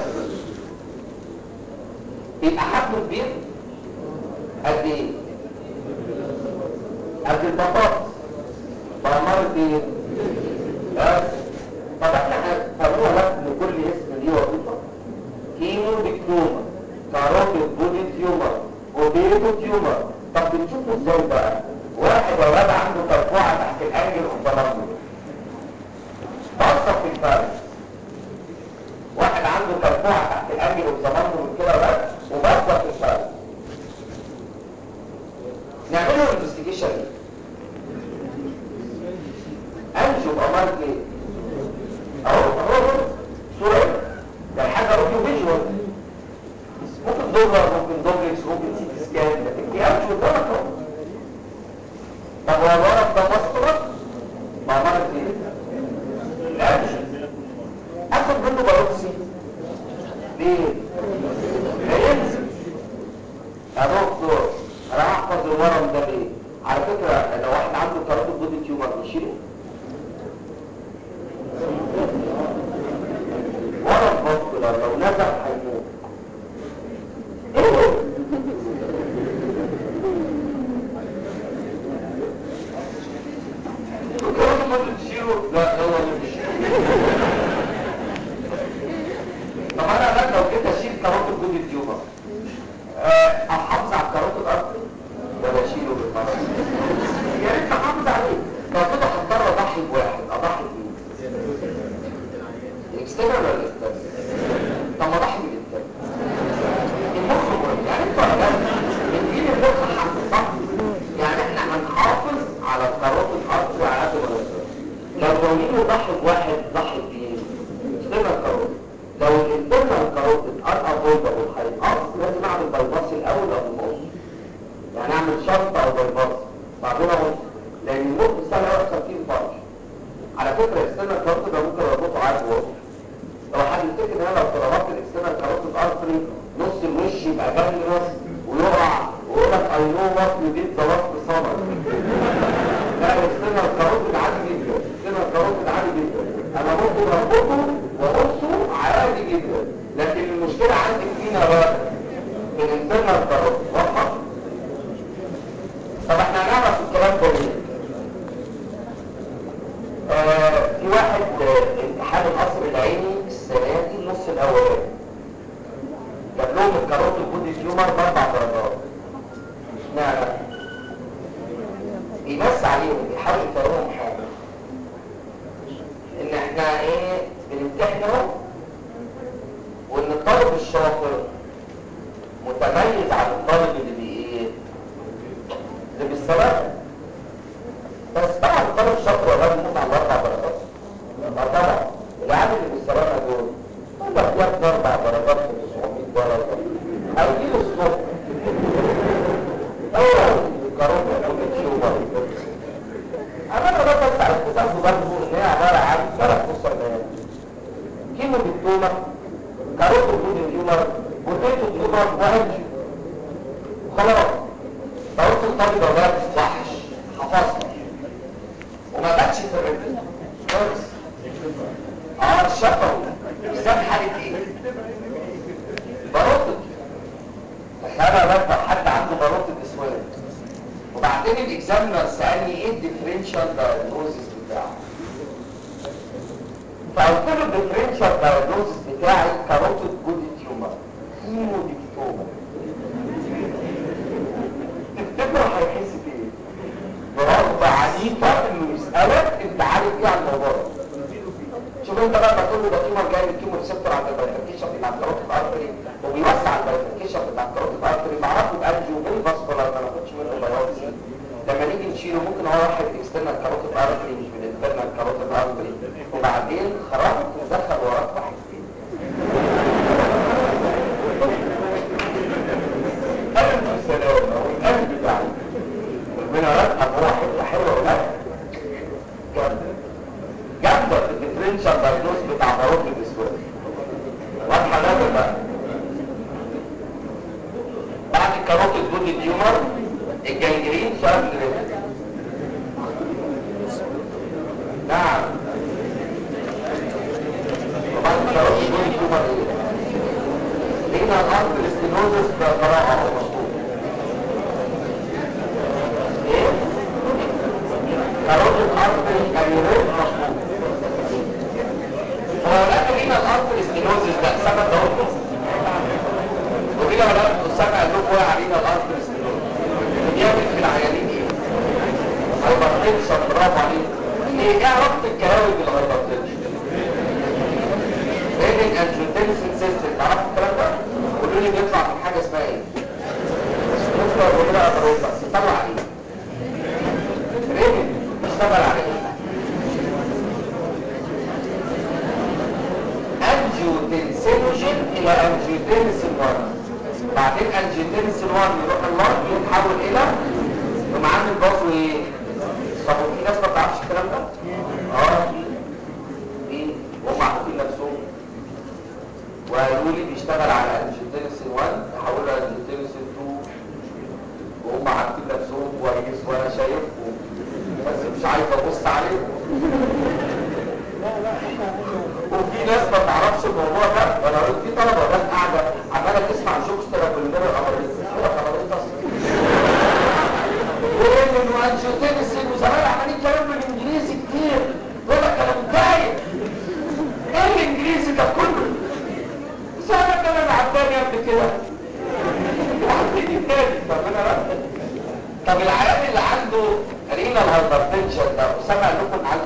بيبقى حجمه كبير قد ايه؟ قد البطاطس بأمارة ايه؟ طب احنا هنفرقوها لك لكل اسم ليه وظيفه. كيمو بيكتوما، كاروتيد بودي تيومر، بوتيتو تيومر. طب بتشوفوا ازاي بقى؟ واحد يا ولاد عنده ترفوعه تحت الانجل والضمامل، بصه في الفرد. واحد عنده ترفوعه تحت الانجل والضمامل كده بس وبصه في الفرد. نعمله انفستيجيشن انجو بأمارة ايه؟ اهو صورة ده حاجة راديو فيجوال، ممكن دولار، ممكن دوبلكس، ممكن سيتي سكان، لكن دي انجو ده اهو. طب هو الورق ده ماسكولار بأمارة ايه؟ الانجو اخد منه بايوبسي ليه؟ هينزل يا دكتور انا هحفظ الورم ده ليه؟ على فكرة لو واحد عنده كاروتيد بودي تيومر نشيله ورم ماسكولار، لو نزل هيموت. كاروتيد بودي تشيله؟ لا هو مش طب انا لو جيت اشيل كاروتيد بودي تيومر احافظ على الكاروتيد ارتري ولا اشيله بالمره؟ يا ريت احافظ عليه. لو كده هضطر اضحي بواحد، اضحي بمين؟ الاكسترنال ولا الاكسترنال؟ طب ما اضحي بالاكسترنال. المخ مهم، يعني انتوا بندين المخ حق صح؟ يعني احنا هنحافظ على الكاروتيد ارتري على قد ما نقدر. لو ناويين نضحي بواحد ضحي بمين؟ اكسترنال كاروتيد. لو الانترنال كاروتيد افويدبل هيتقص لازم اعمل بايباس الاول قبل ما اقص. يعني اعمل شنطه او بايباس بعدين اقص، لان المخ سهل يحصل فيه فرش. على فكره الاكسترنال كاروتيد ممكن اربطه عادي واقص. لو حد يفتكر ان انا لو ربطت الاكسترنال كاروتيد ارتري نص الوش يبقى جانجرس ويقع ويقول لك اي نو وات يو ديد ذا لاست سمر. لا الاكسترنال كاروتيد عادي جدا، الاكسترنال كاروتيد عادي جدا، انا ممكن اربطه واقصه عادي جدا. لكن المشكله عندي فينا بقى في الانترنال كاروتيد. واضحه؟ طب احنا هنعرف الكلام ده ليه؟ في واحد امتحان القصر العيني السنه دي النص الاولاني جاب لهم الكاروتيد بودي تيومر ب4 درجات. اشمعنى؟ بيمس عليهم، بيحاول يفهمهم حاجه ان احنا ايه بنمتحنهم، وان الطالب الشاطر متميز عن الطالب اللي بالسلامه. بس طبعا الطالب الشاطر ولا بيموت على 4 درجات. طبعا العامل اللي بالسلامه دول يقدر ياخد 4 درجات في 900 درجه او يجيله الصبح. الكاروتيد بودي تيومر انا بس على اختصاصه برضه ان هي عباره عن 3 مستويات: كيمو بالتومر، كاروتيد بودي تيومر، بوتيتو تيومر، وانجيو. خلاص فقلت الطالب ما تصلحش، حفظت وما باتش في الرجل خالص. الشفوي بالذات حاله ايه؟ باروتيد. انا بفهم حد عنده باروتيد اسود، وبعدين الاكزامنر سالني ايه الديفرنشال دايجنوزيس بتاعه، فقلت له الديفرنشال دايجنوزيس بتاعي كاروتيد بودي تيومر كيمو ديكتوما. تفتكر هيحس بايه؟ برغبه عنيفه انه يسالك انت عارف ايه عن الموضوع ده. شوف انت بقى لما تقول له ده تيومر جاي من الكيمو ريسبتور عند البايفركيشن بتاع الكاروتيد ارتري وبيوسع البايفركيشن بتاع الكاروتيد ارتري، بعرفه بانجيو بالفاسكولار ما ناخدش منه بايوبسي. تشيله. ممكن هو واحد اكسترنال كاروتيد ارتري مش من انترنال كاروتيد ارتري، وبعدين خرجت ودخل وراك واحد فين. قلب السلام او القلب بتاعه ربنا رتب هو حته حلوه ولا جامده في الديفرنشال دايجنوز بتاع باروكيد اسود. واضحه ده بقى. بعد الكاروتيد بودي تيومر الجنجرين شرط ليه. نعم. وبعد الكاروتيد بودي تيومر ايه؟ لقينا الارض الاستينوزس بقراءه ومشهور. ايه؟ كاروتيد ارض الكاريرين مشهور. هو لكن لقينا الارض الاستينوزس ده سبب ده وكده ولا السبع قال لكم ايه علينا الارض الاستينوزس بيعمل في العيانين ايه؟ هايبرتنشن. برافو عليك. ايه علاقه الكهاوي بالهايبرتنشن؟ رينين انجيوتنسين سيستم. تعرفوا الكلام ده؟ قولوا لي بيطلع من حاجه اسمها ايه؟ نفطر وكده ابروبا يطلع عليه رينين بيشتغل على ايه؟ انجيوتنسينوجين الى انجيوتنسين 1. بعدين انجيوتنسين 1 يروح اللارج يتحول الى ومعاه الباص وايه؟ طب وفي ناس ما بتعرفش الكلام ده؟ في وهم عارفين نفسهم وقالوا لي بيشتغل على انجيوتنسين 1 يحولها انجيوتنسين 2 وهم عارفين نفسهم كويس وانا شايفهم بس مش عايز ابص عليهم. وفي ناس ما تعرفش الموضوع ده. وانا قلت في طلبه ناس قاعده عماله تسمع جوكسترا بالمره الامريكيه ورينين وانجيوتنسين وزمان عمالين كلام بالانجليزي كتير. يقول لك انا متضايق. ايه الانجليزي ده كله؟ سامع انا عباني قبل كده. وعندي تاني طب العيان اللي عنده رينال هايبرتنشن ده سامع لكم عنه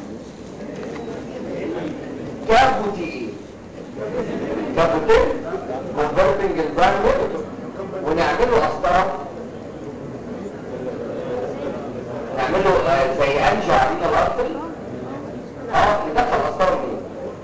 كابوتي ايه؟ كابوتين كونفرتنج البرايمري ونعمله قسطره. نعمله زي انجو علينا الارتري. ندخل قسطره منين؟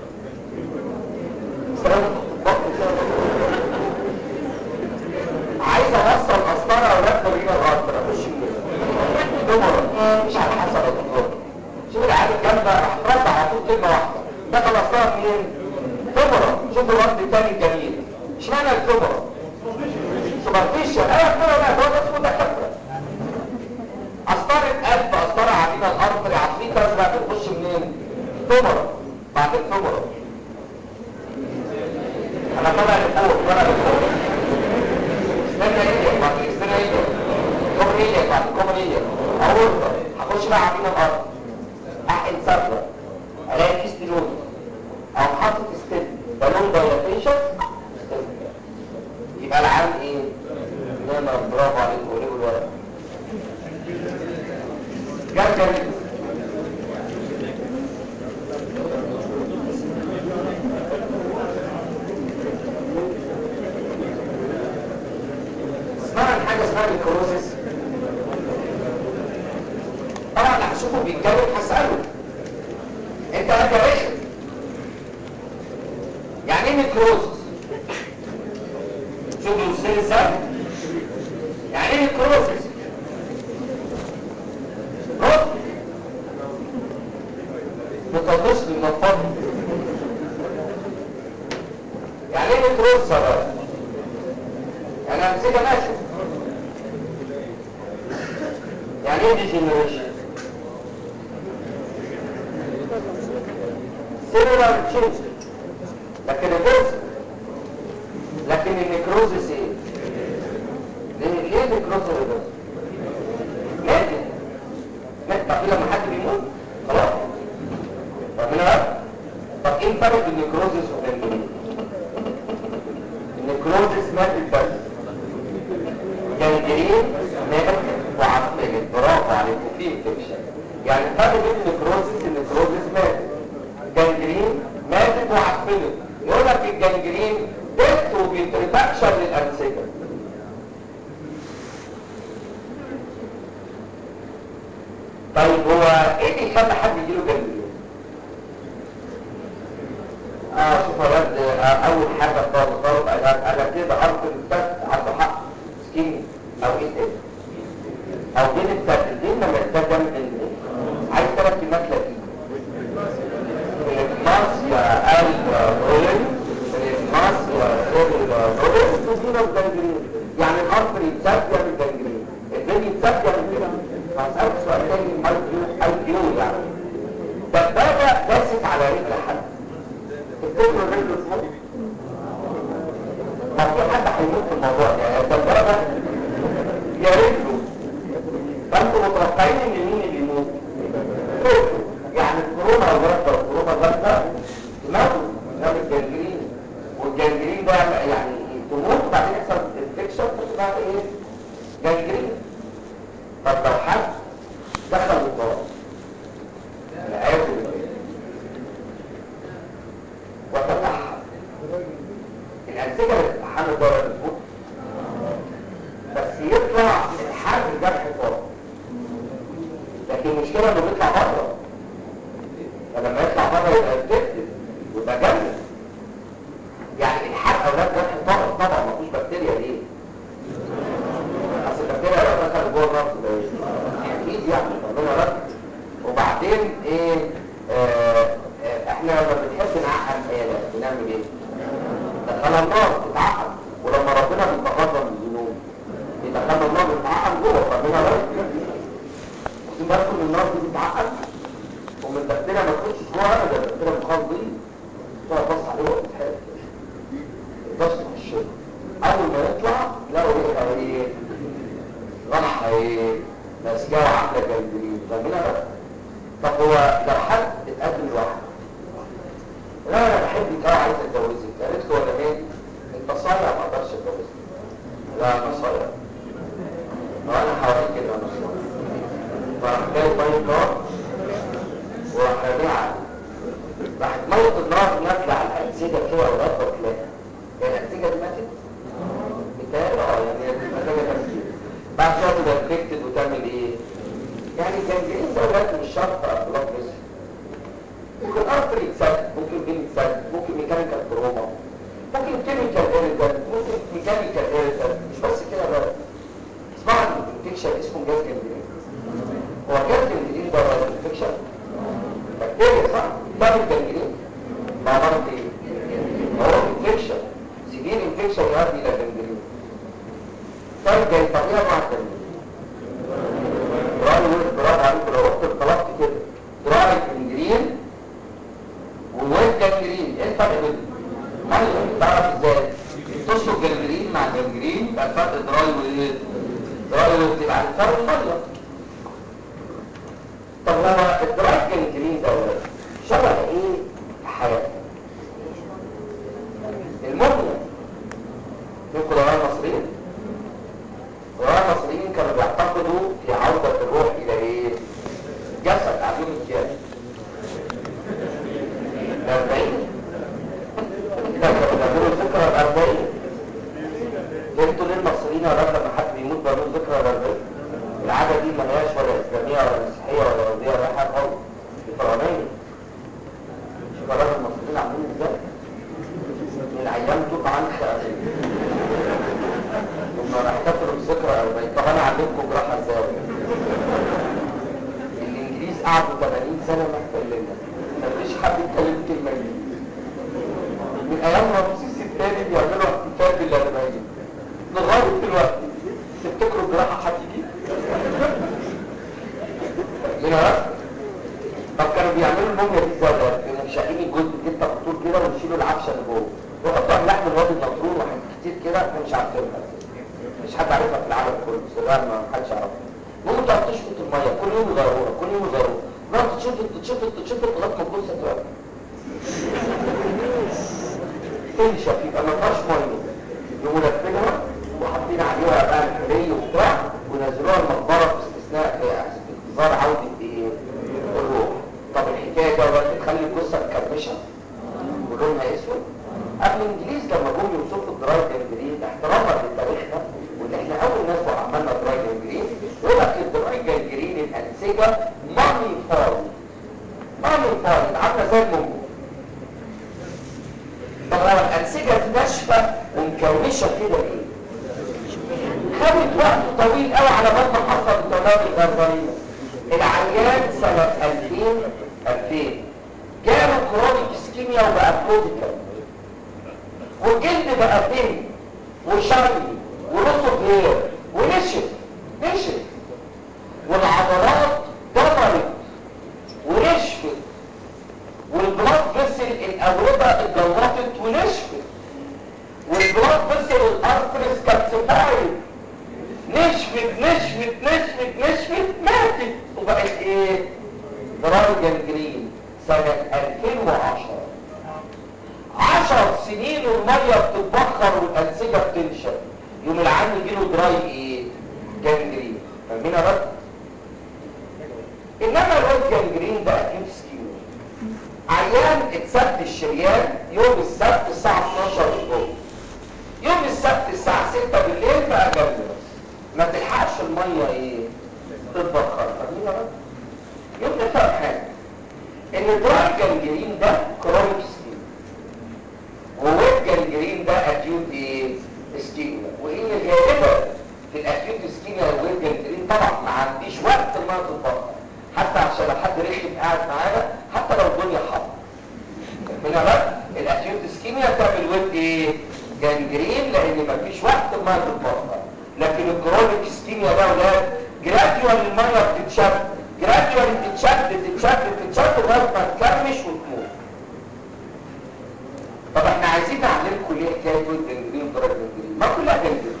عايز اوصل قسطره ولا رينا الارتري اخش منين؟ دمر مش على حسب الدكتور. شوف العيال الجامده راح ترد على طول كلمه واحده. دخل قسطره منين؟ كبرى. شوفوا رد تاني جميل. اشمعنى الكبرى؟ سوبرفيشال. الكبرى ده هو اسمه دكاتره. قسطره قلب قسطره عدينا الارض عفريت ازرق بتخش منين؟ كبرى. بعد الكبرى انا طالع لفوق استنى ايه بعد استنى ايه كوبريه بعد كوبريه اورطه هخش بقى عدينا الارض احقن سفره الاقي في ستينوز او حاطط ستيب بالون دايلاتيشن يبقى العام ايه؟ نعم. برافو عليك. قولوا الورق جرجر. اسمعنا حاجه اسمها الكروزيس. طبعا اللي هشوفه بيتكلم هساله انت راجل رخم. يعني ايه نيكروزس؟ شوفوا ازاي يعني ايه نيكروزس؟ رد متطشل من الفضل. يعني ايه نيكروزس يا راجل؟ يعني امسكها ماشي. يعني ايه ديجنريشن؟ سيلولار تشينج. لكن الريفرس لكن النيكروزس ايه؟ ليه النيكروزس الريفرس؟ مات. طب لما حد بيموت خلاص. طب هنا بقى طب ايه الفرق بين النيكروزس والجنجرين؟ النيكروزس مات بس. جنجرين مات وعفنت. برافو عليكم في انفكشن. يعني الفرق بين النيكروزس مات. جنجرين ماتت وعفنت. يقول لك الجنجرين ديت وبيترفكشن للانسجه. طيب هو ايه اللي يخلي حد يجيله جنجرين؟ شوف يا ولاد، اول حاجه خالص انا كده عارف الفت عنده حق سكيني او ايه تاني او بين التدريبين لما يحتاج يعمل جنجرين. عايز 3 كلمات لذيذه: الإخلاص يا الرولين، الإخلاص يا الرولين تدينا الجنجرين. يعني الأصل يتساب يعمل جنجرين، البين يتساب يعمل جنجرين. هسألك سؤال تاني الكيو يعني دبابة داست على رجل حد، تفتكروا الرجل اسمه؟ ما في حد هيموت في الموضوع ده، الدبابة يا رجله. فانتوا متوقعين ان مين اللي يموت؟ رجله. يعني الكورونا غلطة، الكورونا غلطة تموت نعمل جنجرين، والجنجرين ده يعني تموت وبعدين يحصل انفكشن اسمها ايه؟ جنجرين. طب لو حد دخل الضرر العياذ بالله وتفحم الانسجه اللي بتتحمل الضرر الفوق بس يطلع الحرب جرح طارق، لكن المشكله انه بيطلع بره، فلما يطلع بره يبقى انفكتد ويبقى جنن. يعني الحرق اولاد جرح طارق طبعا ما فيهوش بكتيريا ليه؟ اصل البكتيريا لو دخلت جوه الرأس ده اكيد يعني ربنا رد. وبعدين ايه احنا لما بنحب نعقل عيالات بنعمل ايه؟ دخلنا النار تتعقل، ولما ربنا بيتقرب من الذنوب يدخلنا النار بتتعقل جوه، ربنا رد. واخدين بالكم ان النار دي بتتعقل ومن البكتيريا ما تخش جوه ابدا، البكتيريا مخلصين تقعد تبص عليه وقت حاجه تبص في الشغل، اول ما يطلع تلاقوا ايه راح ايه ماسكاه وعامله جنجرين. فاهمين بقى؟ طب هو لو حد اتقدم لوحده لا انا بحبك عايز اتجوزك، قالت له ولا ايه؟ انت صايع ما اقدرش اتجوزك. لا انا صايع، وانا حواليك كده انا صايع. فراح جاي طيب نار وراح راميه عليه، راح تموت النار نازله على الانسجه كده اولاد بتلاقي يعني الانسجه دي ماتت بتاعي يعني الانسجه تمشي بعد شويه تبقى انفكتد وتعمل ايه؟ يعني الجنجرين ده ولاد مش شرط بلاد بريشر، ممكن ارتري يتسد، ممكن بين يتسد، ممكن ميكانيكال تروما، ممكن كيميكال ايريتال، ممكن ميكانيكال ايريتال. مش بس كده بقى، اسمع الانفكشن اسمه جاز جنجرين. هو جاز جنجرين ده ولا انفكشن؟ بكتيريا صح؟ تعمل جنجرين مع مرض ايه؟ هو انفكشن سيفير انفكشن يؤدي الى جنجرين. طيب جاي طبيعه مع الجنجرين برافو عليكم. لو رحت طلبت كده دراعي جنجرين وويت جنجرين، ايه الفرق بينهم؟ ميه تعرف ازاي؟ تشرب جنجرين مع جنجرين يبقى الفرق دراعي وايه؟ دراعي ويت يبقى الفرق ميه. طب هو الدراعي جنجرين ده شبه ايه في حياتنا؟ المبنى في قدراء المصريين، قدراء المصريين كانوا بيعتقدوا في عودة الروح إلى إيه؟ جسد عدوم الجسد 40 كانوا بيعملوا ذكرى ال40. فهمتوا ليه المصريين لما حد بيموت بيعملوا ذكرى ال40؟ العادة دي ما هياش ولا إسلامية ولا مسيحية ولا يهودية ولا حاجة خالص، دي فرعونية. شوف الراجل المصريين عاملين إزاي؟ من أيام توت عنخ آمون ثم احتفلوا بذكرى 40. طب انا اعلمكم جراحه ازاي. الانجليز قعدوا 80 سنه محتلين، مفيش حد يتكلم كلمه انجليزي. من ايام رمسيس الثاني بيعملوا احتفال بال40 لغايه دلوقتي. تفتكروا الجراحه هتيجي؟ هنا طب كانوا بيعملوا الموميا دي ازاي؟ كانوا شايلين الجزء جدا خطوط كده ويشيلوا العفشه اللي جوه ويحطوا على لحم الواد المفروم وحاجات كتير كده احنا مش عارفينها، مش حد عارفها في العالم كله، سرها ما حدش يعرفها. المهم تقعد تشفط الميه كل يوم يغيروها، كل يوم يغيروها، تقعد تشفط لغايه ما تبص تبقى تنشف يبقى ما فيهاش ميه. يقوموا لافينها وحاطين عليها بقى الحلي وبتاع ونزلوها المقبره في استثناء انتظار عوده ايه؟ الروح. طب الحكايه ده بقى تخلي الجثه مكرمشه ولونها اسود. قبل الانجليز لما جم يوصفوا الدراي جنجرين احتراما لتاريخنا وان احنا اول ناس عملنا دراي جنجرين، يقول لك الدراي جنجرين الانسجه راجل غربانين. العيان سنة 2000 جاله كرونيك اسكيميا وبقى كرونيكال، والجلد بقى تاني وشري ورطب غير ونشف والعضلات ضمرت ونشفت والبلاد فيسل الاوردة اتجلطت ونشفت والبلاد فيسل الارتريس كالسيفايد نشفت ماتت وبقت ايه؟ دراي جانجرين سنة 2010. 10 سنين والمية بتتبخر والأنسجة بتنشف، يوم العام يجيله دراي ايه؟ جانجرين. فاهمين يا رب؟ انما الواد جانجرين ده اكيد سكيو. عيان اتثبت الشريان يوم السبت الساعة 12 الظهر، يوم السبت الساعة 6 بالليل بقى جانجرين، ما تلحقش المية ايه؟ تتبخر. فاهمين يا رب؟ يوم نفهم حاجة ان دراي جانجرين ده كرونيك سكيو، وويت جانجرين ده اكيوت ايه؟ اسكيميا. وان غالبا في الاكيوت اسكيميا والويت جانجرين طبعا ما عنديش وقت الميه تتبخر، حتى عشان لو حد رخم قاعد معانا حتى لو الدنيا حر. هنا بقى الاكيوت اسكيميا تعمل ويت ايه؟ جانجرين، لان مفيش وقت الميه تتبخر. لكن الكرونيك اسكيميا ده ولاد جراديوال الميه بتتشد، جراديوال تتشد لغايه ما تكرمش وتموت. طب احنا عايزين نعلمكم ليه حكايه ويت جانجرين ودراي جانجرين؟ ما كلها جانجرين،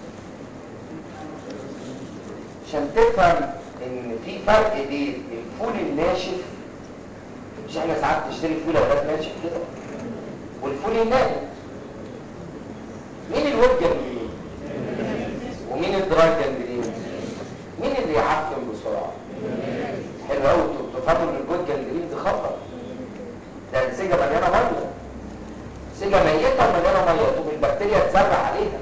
عشان تفهم ان في فرق بين الفول الناشف، مش احنا ساعات نشتري فول اوقات ناشف كده، والفول الناشف. مين الويت جانجرين ومين الدراي جانجرين؟ مين اللي يعفن بسرعه؟ حلو قوي تفهموا ان الويت جانجرين دي خطر، ده انسجه مليانه ميه، انسجه ميته مليانه ميه تقوم البكتيريا تزرع عليها.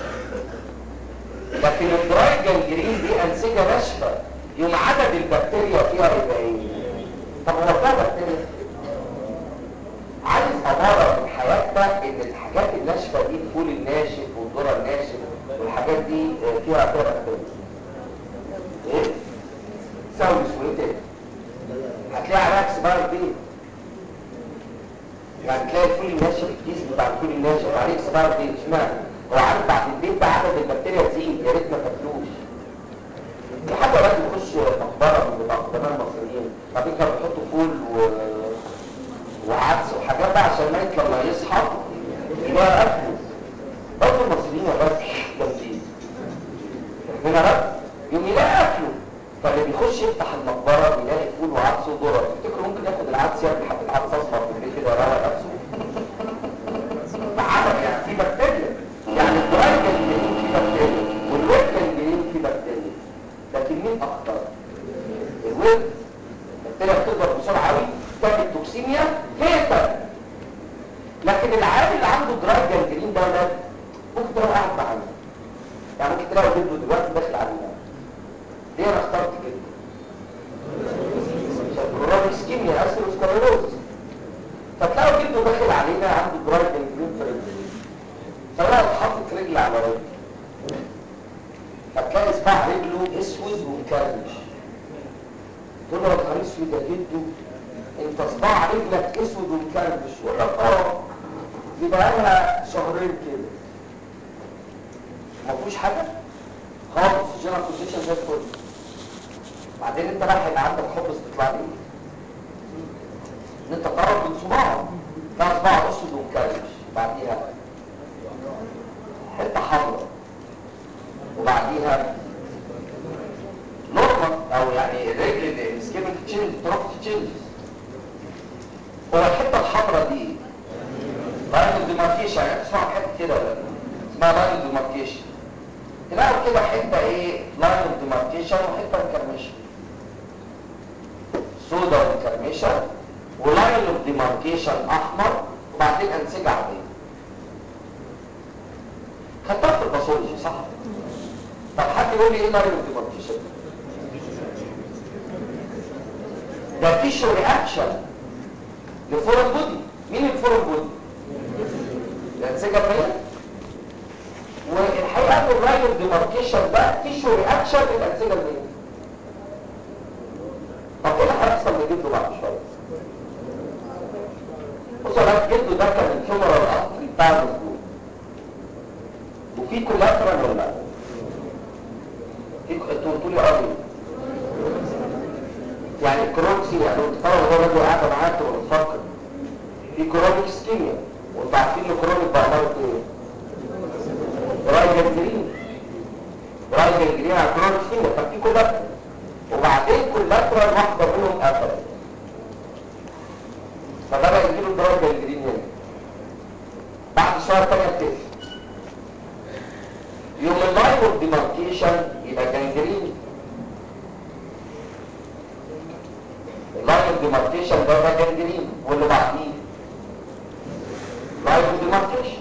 لكن الدراي جانجرين دي انسجه ناشفه، يوم عدد البكتيريا فيها يبقى ايه؟ طب هو فيها بكتيريا؟ عايز اماره من حياتنا ان الحاجات الناشفه دي، الفول الناشف والذره الناشف والحاجات دي فيها بكتيريا. ايه؟ سوي سويتين هتلاقي على عكس بقى البيت، يعني تلاقي الفول الناشف، الكيس بتاع الفول الناشف عليه اكسباير ديت. اشمعنى؟ هو عارف بعد البيت ده عدد البكتيريا تزيد، يا ريت ما تاكلوش. في حد لازم يخش مقبره من القدماء المصريين، بعدين كانوا بيحطوا فول وعدس وحاجات بقى عشان الميت لما يصحى يلاقي اكله. برضه المصريين يا بس جامدين هنا بقى، يوم يلاقي اكله. فاللي بيخش يفتح المقبره بيلاقي فول وعدس وذره، تفتكروا ممكن ياخد العدس ياكل حتى العدس اصفر في البيت كده يروق نفسه؟ عدم يعني في بكتيريا، يعني الدراي جانجرين في بكتيريا والويت جانجرين في بكتيريا. لكن مين اخطر؟ الويت. البكتيريا بتكبر بسرعه قوي تعمل توكسيميا فيتا. لكن العيان اللي عنده دراي جانجرين ده ممكن تلاقيه قاعد معانا، يعني ممكن تلاقي جده دلوقتي داخل علينا. ليه انا اخترت كده؟ الدراي اسكيميا اثيروسكليروز، فتلاقوا جده داخل علينا عنده دراي جانجرين في رجله، فلاقوا حاطط رجل على رجل، فتلاقي صباع رجله اسود ومكرمش. تقول له يا نهار اسود يا جدو، انت صباع رجلك اسود ومكرمش. يقول لك دي بقى لها شهرين كده، ما فيهوش حاجه خالص، الجنرال كونديشن زي الفل. بعدين انت رايح يبقى عندك حبس تطلع ليه؟ ان انت تقرب من صباعه، ده صباع اسود ومكرمش، بعديها حته حمراء، وبعديها نورمال، او يعني الرجل السكيمنت تشينج، تروفيك تشينج. هو الحته الحمراء دي لاين ديماركيشن، يعني تسمعوا حته كده ولا اسمها لاين ديماركيشن؟ تلاقوا كده حته ايه؟ لاين ديماركيشن وحته مكرمشه، سودا ومكرمشه، ولاين ديماركيشن احمر، وبعدين انسجه عاديه. خدتها في الباثولوجي صح؟ طب حد يقول لي ايه لاين ديماركيشن؟ ده تيشو رياكشن لفورن بودي. مين الفورن بودي؟ الانسجه البيضاء. والحقيقه ان اللاين ديماركيشن ده تيشو رياكشن للانسجه البيضاء. هيحصل لجده بعد شويه. بصوا يا جده ده كان الكاميرا الاصلي بتاع الاسبوع، وفي كولاترال ولا لا؟ انتوا قلتوا لي اه يعني الكرونسي، يعني انت طبعا هو راجل قاعد معاك وبتفكر في كرونيك سكيميا، وانتوا عارفين ان الكرونيك بقى مرض ايه؟ راي جنجرين على كرونيك سكيميا، ففي كولاترال، وبعدين كولاترال واحده منهم قفلت، فبدا يجيله دراي جنجرين هنا. بعد شهر تانية بتقفل، يوم اللاين اوف ديماركيشن يبقى جنجرين. اللاين اوف ديماركيشن ده جنجرين، واللي بعديه لاين اوف ديماركيشن،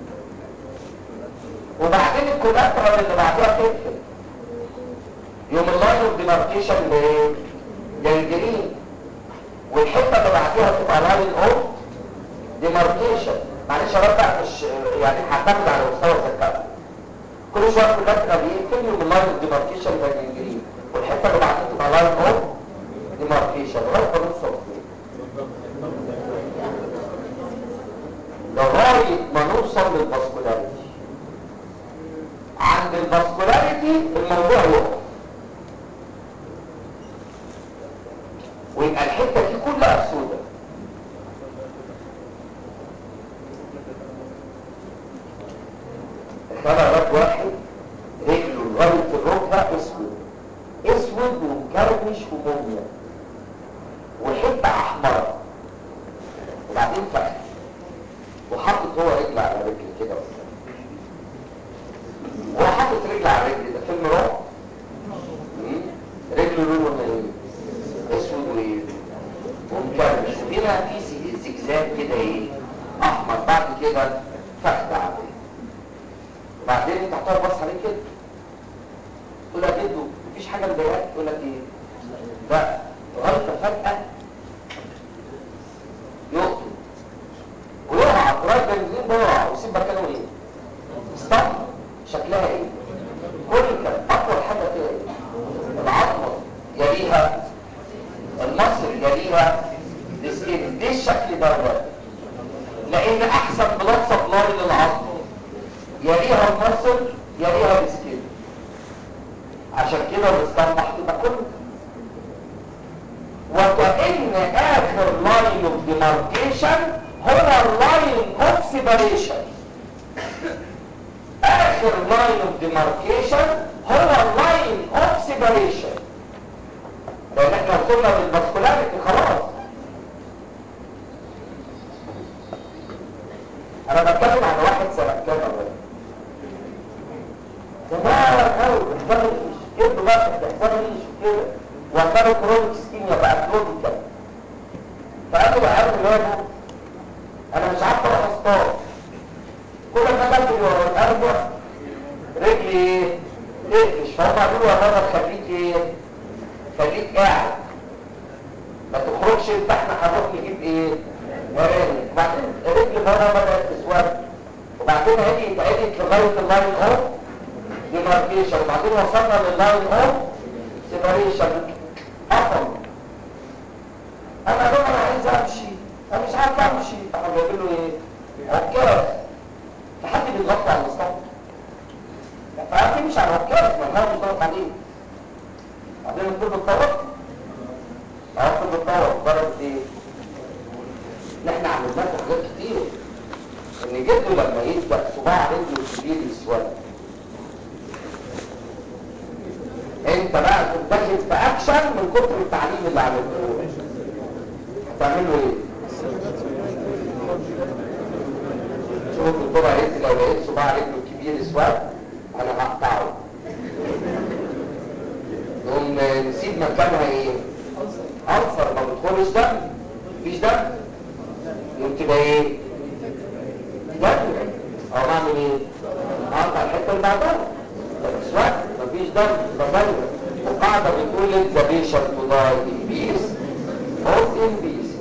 وبعدين الكولاترال اللي بعدها بتقفل. يوم اللاين اوف ديماركيشن جنجرين، والحته اللي بعديها تبقى لاين اوف ديماركيشن. معلش يا رب مش يعني هعتمد على مستوى الذكاء، كل شويه كولاترال بيقفل، يوم اللاين اوف ديماركيشن ده جنجرين، والحته اللي بعدها تبقى لاين اوف ديماركيشن لغايه ما نوصل لغايه ما نوصل للفاسكولاريتي. عند الفاسكولاريتي الموضوع يقف، ويبقى الحته دي كلها سوداء. خلق واحد رجله لغايه الركبه اسود ومكرمش وموميا، وحته احمر، وبعدين فتح وحطت هو رجل على رجل كده، هو حاطط رجل على رجل، ده فيلم رعب. رجله لونه ايه؟ اسود وايه؟ ومكرمش، وهنا في زجزاج كده ايه؟ احمر، بعد كده فتح عليه. وبعدين انت هتقعد بص عليه كده تقول لك جده مفيش حاجه مضايقاك، تقول لك ايه؟ لا، غلطه فجاه يقطم ويقع قريب بنزين ده، يقع ويسيب مكانه ايه؟ اسطمبه شكلها ايه؟ كل اطول حاجه كده ايه؟ العظمه يليها المصل يليها السكين، دي الشكل دوت، لان احسن بلاد سبلاي للعظمه يليها المصل يليها السكين، عشان كده بنستنبط تبقى كله. وكأن اخر لاين اوف ديماركيشن هو اللاين اوف سيباريشن. اخر لاين اوف ديماركيشن هو اللاين اوف سيباريشن، لان احنا وصلنا للفاسكولاريتي خلاص. انا بتكلم عن واحد سنه كام زمان قوي، بيحصل كده بقى، بيحصل كده وكانوا كرونيك سكيميا بقى كرونيك كده. فقال له بقى ولاده انا مش عارف اروح اصطاد، كل ما بجري ورا الارجل رجلي تقفش، فهم قالوا له يا بابا خليك قاعد ما تخرجش انت، احنا هنروح نجيب ايه؟ وراني. وبعدين رجل مره بدات تسود، وبعدين عدت لغايه اللاين اوف ديماركيشن، وبعدين وصلنا لللاين اوف سيباريشن. قفل انا عايز امشي، انا مش عارف امشي، فانا بقول له ايه؟ عكاز. لحد بيضغط على الاسطمبه، فانت مش على عكاز، ما هو مش ضغط عليه. بعدين الطب اتطور، الطب اتطور لدرجه ايه؟ ان احنا عملنا له حاجات كتير، ان جده لما يبدا صباع رجله الكبير يسود، انت بقى تدخل في اكشن من كتر التعليم اللي عملته، هتعملوا ايه؟ شوفوا الدكتور قالت لي لو لقيت صباع رجله الكبير اسود انا هقطعه، نقوم نسيب مكانها ايه؟ ألسر، ما بتدخلش دم، مفيش دم، يقوم تبقى ايه؟ دم، او نعمل ايه؟ اقطع الحته اللي بعدها اسود، مفيش دم، بغير. وقاعده بتقول انت بيشر تضاي بيس او ان بيس.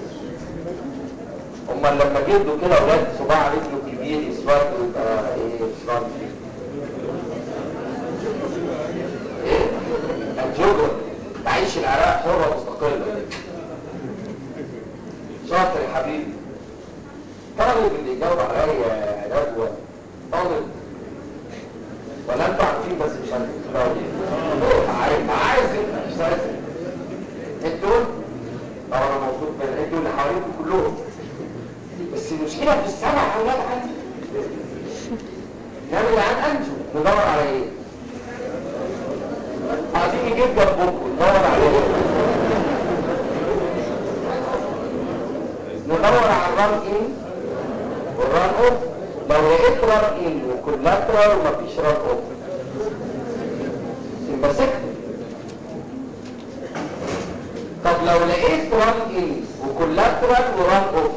امال لما جلدوا كده اولاد صباع رجله كبير يسود ويبقى ايه؟ اسود ايه؟ الجوجر، عايز تعيش العراق حرة مستقلة. شاطر يا حبيبي. طالب اللي يجاوب عليا علاج طالب ولا انتوا عارفين بس مش عارفين؟ عايز انت مش عايز انتوا طبعا انا مبسوط انتوا اللي حواليكم كلهم، بس المشكله في السمع اولاد عندي. نعمل عن انجو ندور على ايه؟ عايزين نجيب جنبكم ندور على ايه؟ ندور على الران ان والران اوف. لو لقيت ران ان وكولاترال ومفيش ران اوف يبقى سكت. طب لو لقيت ران ان وكولاترال وران اوف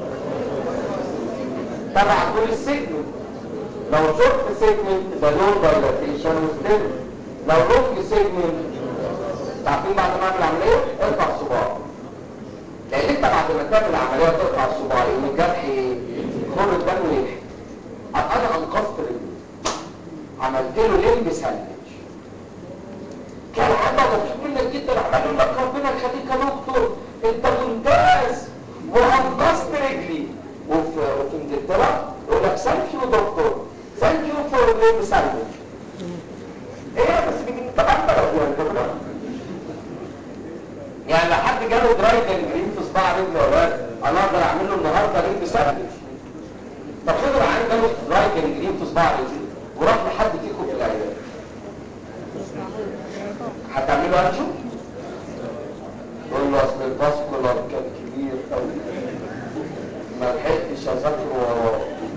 تبع كل السيجمنت. لو شورت سيجمنت يبقى لون دايلاتيشن وستيل. لو لونج سيجمنت تعرفين بعد ما اعمل عمليه ارفع الصباع، لان انت بعد ما تعمل العمليه ترفع الصباع ان الجرح يخر الدم ويحمي. انا انقذت رجلي، عملت له لمب ساندوتش، كان حاجه مبسوط منك جدا. عمال لك ربنا يخليك يا دكتور انت ممتاز وانقذت رجلي. وفي انجلترا يقول لك ثانك يو دكتور، ثانك يو فور لمب ساندوتش. ايه بس بيجي طبعا يعني لو حد جاله دراي جنجرين في صباع رجله يا ولاد انا اقدر اعمل له النهارده لمب ساندوتش. طب خدوا عندي جاله دراي جنجرين في صباع رجله وراح لحد فيكم في العياده، هتعملوا انجو؟ يقول له اصل الفاسكولار كان كبير قوي ما لحقتش اذاكره وراه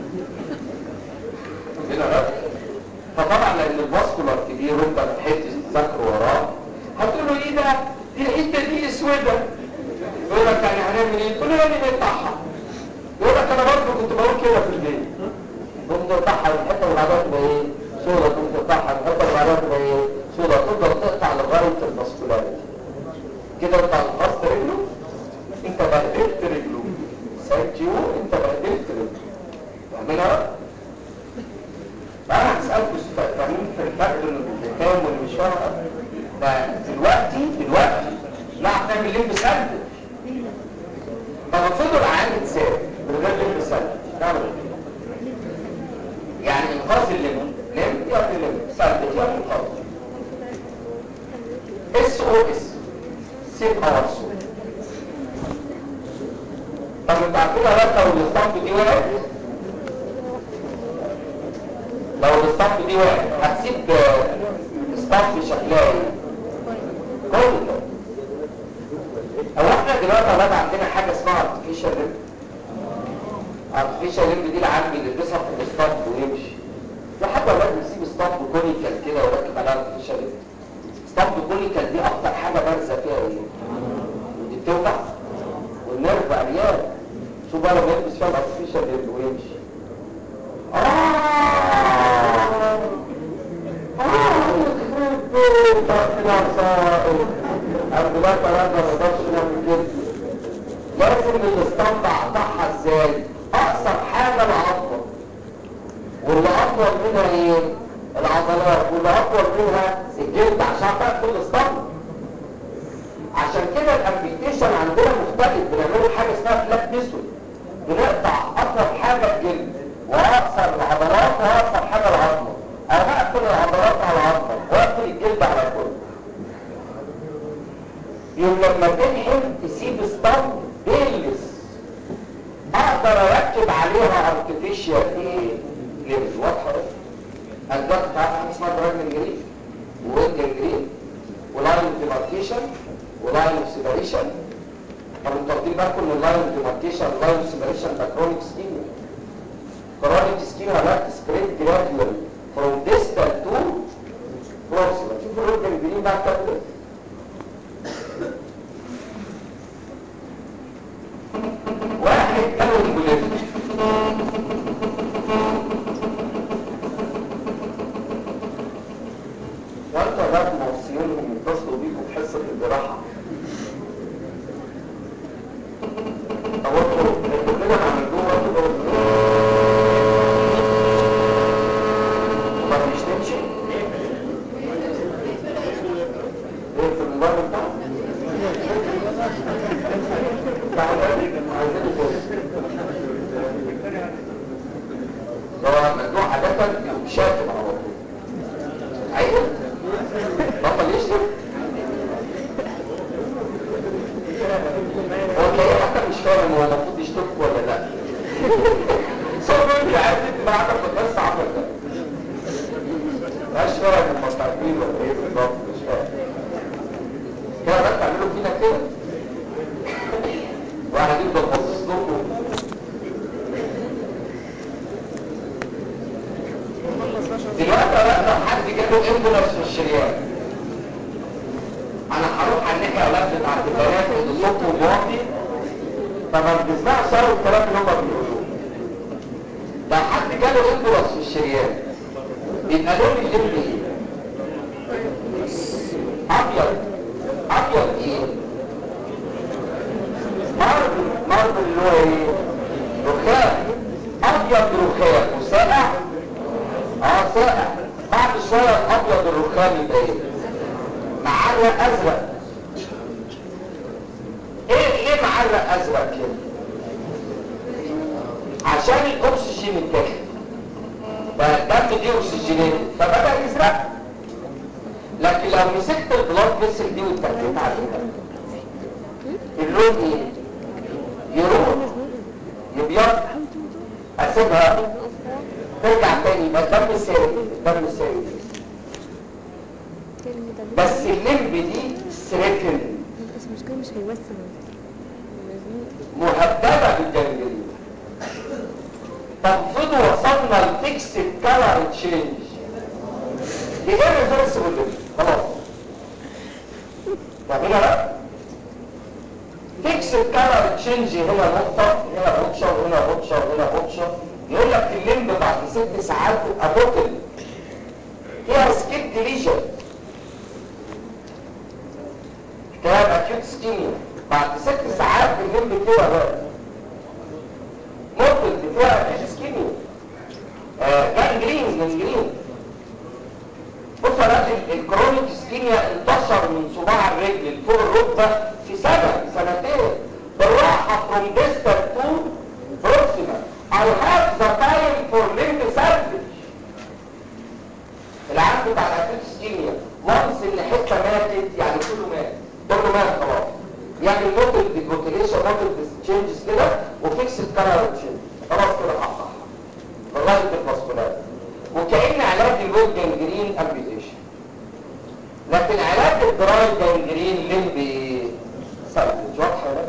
كده بقى. فطبعا لان الفاسكولار كبير وانت ما لحقتش تذاكره وراه هتقول له ايه ده؟ دي الحته دي اسوده. يقول لك يعني هنعمل ايه؟ تقول له يعني نقطعها. يقول لك انا برضه كنت بقول كده في البيت، كنت تقطعها الحته اللي بعدها تبقى ايه؟ صوره. كنت تقطعها الحته اللي بعدها تبقى ايه؟ صوره. تفضل تقطع لغايه الفاسكولاريتي كده. انت انقذت رجله، انت بهدلت رجله. ثانك يو، انت بهدلت رجله. فاهمينها؟ انا هسالكم سؤال، فاهمين في الفرق بين الحكام واللي مش فاهمها؟ دلوقتي نعرف نعمل لمب ساندوتش. طب افرضوا العيان اتساب من غير لمب ساندوتش نعمل ايه؟ يعني انقاذ اللمب يعني لمب ساندوتش يعني انقاذ. اس او اس سيب اور سو. طب انتوا عارفين لو الاسطمبة دي وقعت، لو الاسطمبة دي وقعت هتسيب اسطمبة شكلها ايه؟ كله. او احنا دلوقتي اولاد عندنا حاجه اسمها ارتفيشال لمب. ارتفيشال لمب دي العالم بيلبسها في الاسطمبة ويمشي. في حد اولاد بيسيب اسطمبة كونيكال كده ويركب عليها ارتفيشال لمب. اسطمبة كونيكال دي اكتر حاجه بارزه فيها ايه؟ ودي بتوجع والنرف عريان. شوف بقى لما يلبس فيها الارتفيشال لمب ويمشي لازم الاسطمبة اقطعها ازاي؟ اقصر حاجة العظمة، واللي اطول منها ايه؟ العضلات، واللي اطول منها الجلد عشان تاخد الاسطمبة. عشان كده الامبيتيشن عندنا مختلف، بنعمل حاجة اسمها فلات ميثود. بنقطع اطول حاجة الجلد واقصر العضلات واقصر حاجة العظمة، او اقفل العضلات على العظمة واقفل الجلد على الكل. يوم لما تنحل تسيب اسطمبة بيلس اقدر اركب عليها ارتفيشال ايه؟ ليمب. واضحه؟ الضغط بتاع حاجه اسمها دراج جنجرين ووينج جنجرين ولاين ديماركيشن ولاين سيبريشن. طب انتوا واخدين بالكم ان اللاين ديماركيشن واللاين سيبريشن ده كرونيك سكيميا. كرونيك سكيميا لا سبريد جراديوال فروم ديستال تو بروكسيمال. شوفوا الوينج جنجرين بقى بتاعته ايه؟ واحد كانوا يقولون وانت بقى موصيينهم يتصلوا بيكم في حصة الجراحة. توتر كلنا عملوها كده ما مش تمشي ايه في الموبايل بتاعك صبر عايز انت معاك في القصه عامله كده. مش فاهم المستقبل ولا ايه بالظبط، مش فاهم. كده بس تعملوا فينا كده. واحد يفضل باصص لكم. دلوقتي لو حد جاله امبولانس في الشريان، انا هروح على الناحيه اولاد بتاعت البنات اللي صوتهم واطي، فما بنسمعش قوي الكلام اللي هم بيقولوه. لو حد جاله امبولانس في الشريان يبقى لون الليل ايه؟ ابيض. ابيض ايه؟ ماربل اللي هو ايه؟ رخام. ابيض رخام وساقع. ساقع. بعد شويه الابيض الرخام يبقى ايه؟ معرق ازرق. ليه معرق ازرق كده؟ عشان الاكسجين اتاخد، فالدم دي اكسجينات فبدأ يزرق. لكن لو مسكت البلاد فيسل دي واتكيت عليها اللون ايه؟ يروح يبيض، اسيبها ترجع تاني يبقى الدم سائل. الدم سائل بس اللمب دي سريكن مش هيوسع مهدده بالجنجرين. طب وصلنا لفيكسد كلر تشينج دي ايه ريفرسبل خلاص. طب هنا بقى فيكسد كلر تشينج، هنا نقطه هنا بوتشه وهنا بوتشه وهنا بوتشه. يقول لك الليمب بعد 6 ساعات تبقى بوتل فيها سكيب ديليجن. كلام اكيوت سكيميا بعد 6 ساعات الليمب كده بقى ممكن فيها اكيوت سكيميا. جانجرين. بص يا راجل، الكرونيك سكيميا انتشر من صباع الرجل لفوق الركبه في سنتين بالراحه from distal to proximal. I have the time for limb salvage. العام بتاع الاكيوت سكيميا وانس ان حته ماتت يعني كله مات خلاص. يعني موتل ديبروكيليشن موتل تشينجز كده وفيكسد كلر تشينج خلاص كده حصل لغايه الفاسكولار. وكأن علاج الويب جانجرين امبيوتيشن، لكن علاج الدراي جانجرين لمب سالفج. واضحه ولا؟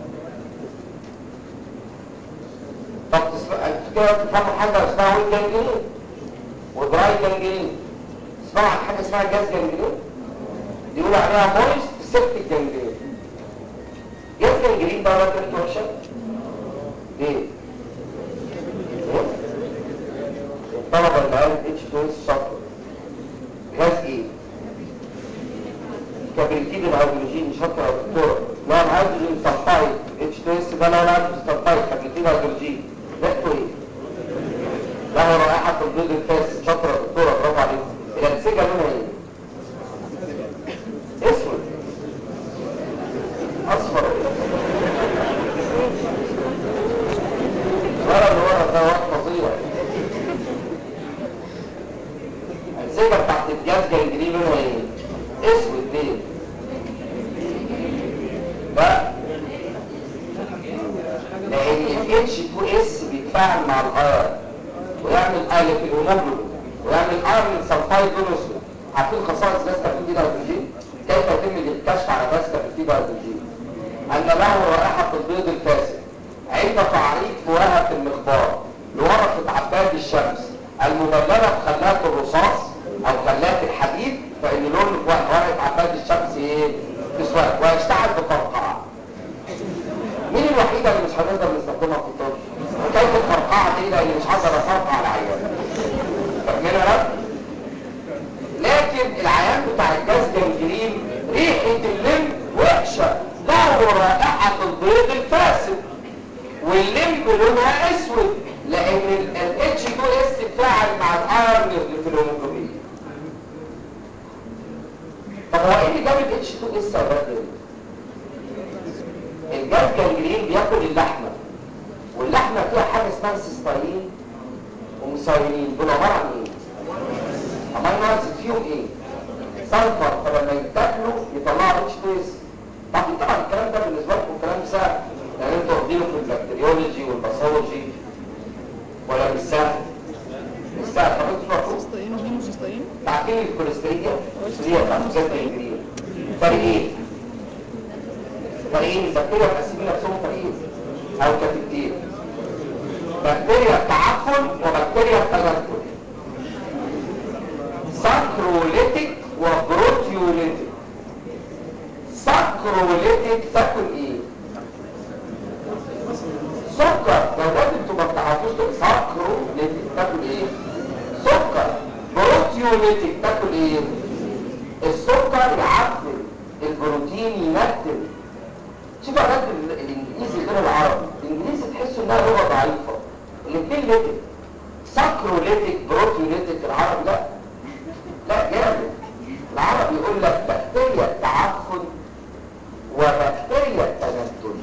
طب تفهموا حاجه اسمها ويب جانجرين ودراي جانجرين؟ تسمعوا عن حاجه اسمها جاز جانجرين؟ يقولوا عليها مويست سيبتيك جانجرين. جاز جانجرين ده ولا كنت وحشه؟ ليه؟ الطلبه اللي قالت H2S شاطر. جاز ايه؟ كبريتيد الهيدروجين شاطر يا دكتوره. لو الهيدروجين سلفايد H2S ده لو الهيدروجين سلفايد كبريتيد الهيدروجين ريحته ايه؟ له رائحه البيض الفاسد. شاطر يا دكتوره برافو عليك. الانسجه لونها ايه؟ اسود اصفر. ورا اللي ورا ده وقت فظيع. الانسجه بتاعت الجاز جانجرين لونها ايه؟ اسود. ليه؟ بقى لان ال H2S بيتفاعل مع الايرون ويعمل ايلة في الهيموجلوبين ويعمل ايرون سلفايد لون اسود. عارفين خصائص غاز كبريتيد الهيدروجين؟ كيف يتم الكشف على غاز كبريتيد الهيدروجين؟ ان له رائحه البيض الفاسد عند تعريف ورقه المخبار لورقه عباد الشمس المبلله بخلات الرصاص او خلات الحديد، فان لون ورقه عباد الشمس ايه؟ اسود ويشتعل بقرقعه. مين الوحيده اللي مش هنقدر نستخدمها في الطب؟ كيف القرقعه دي لاني مش هقدر افرقع العيان. فاهمين ولا؟ لكن العيان بتاع الجاز جانجرين ريحه اللمب وحشه، له رائحه البيض الفاسد واللمب لونها اسود لان ال H2S تتفاعل مع الايرون اللي في الهيموجلوبين. طب هو ايه اللي جاب ال H2S يا راجل؟ الجاز جانجرين بياكل اللحمه، واللحمه فيها حاجه اسمها سيستاين وميثايونين. دول عباره عن ايه؟ امينو اسيد فيهم ايه؟ سلفر. فلما يتاكلوا يطلعوا H2S. طبعا الكلام ده بالنسبه لكم كلام سهل، يعني انتوا واخدينه في البكتيريولوجي والباثولوجي سهل. طب انتوا فاكرين سيستين وهيمو سيستين. تعرفين الكوليسترول هي بتاعت الجلد فريقين البكتيريا مقسمين نفسهم فريقين او كتيبتين، بكتيريا التعفن وبكتيريا التجلد، ساكروليتيك وبروتيوليتيك. ساكروليتيك تاكل ايه؟ سكر. لو ده انتوا ما بتعرفوش ساكروليتيك تاكل ايه؟ سكر. بروتيوليتيك تاكل ايه؟ السكر يعفن، البروتين ينتن. شوفوا يا راجل الانجليزي غير العربي، الانجليزي تحسوا انها لغه ضعيفه، الاثنين ليتك. ساكروليتيك بروتيوليتيك. العربي لا جامد. العربي يقول لك بكتيريا التعفن وبكتيريا التنتن.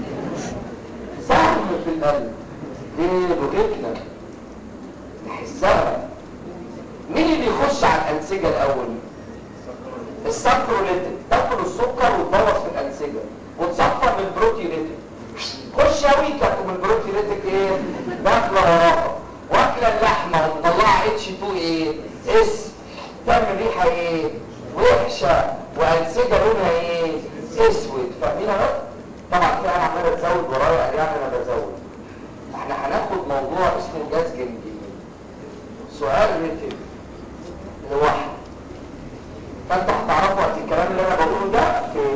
سهم في القلب دي لغتنا نحسها. مين اللي يخش على الانسجه الاول؟ الساكروليتيك تاكل السكر وتبوظ في الانسجه وتصفر من البروتيوليتيك. خش يا ويكا من البروتيوليتيك ايه؟ داخله وراها واكله اللحمه ومطلعه H2 ايه؟ اس. تعمل ريحه ايه؟ وحشه وانسجه لونها ايه؟ اسود. فاهمينها بقى؟ طبعا في انا عمال اتزود ورايا يعني انا بزود. احنا هناخد موضوع اسمه جاز جنجي. سؤال ريتم لوحده. فانت هتعرفوا وقت الكلام اللي انا بقوله ده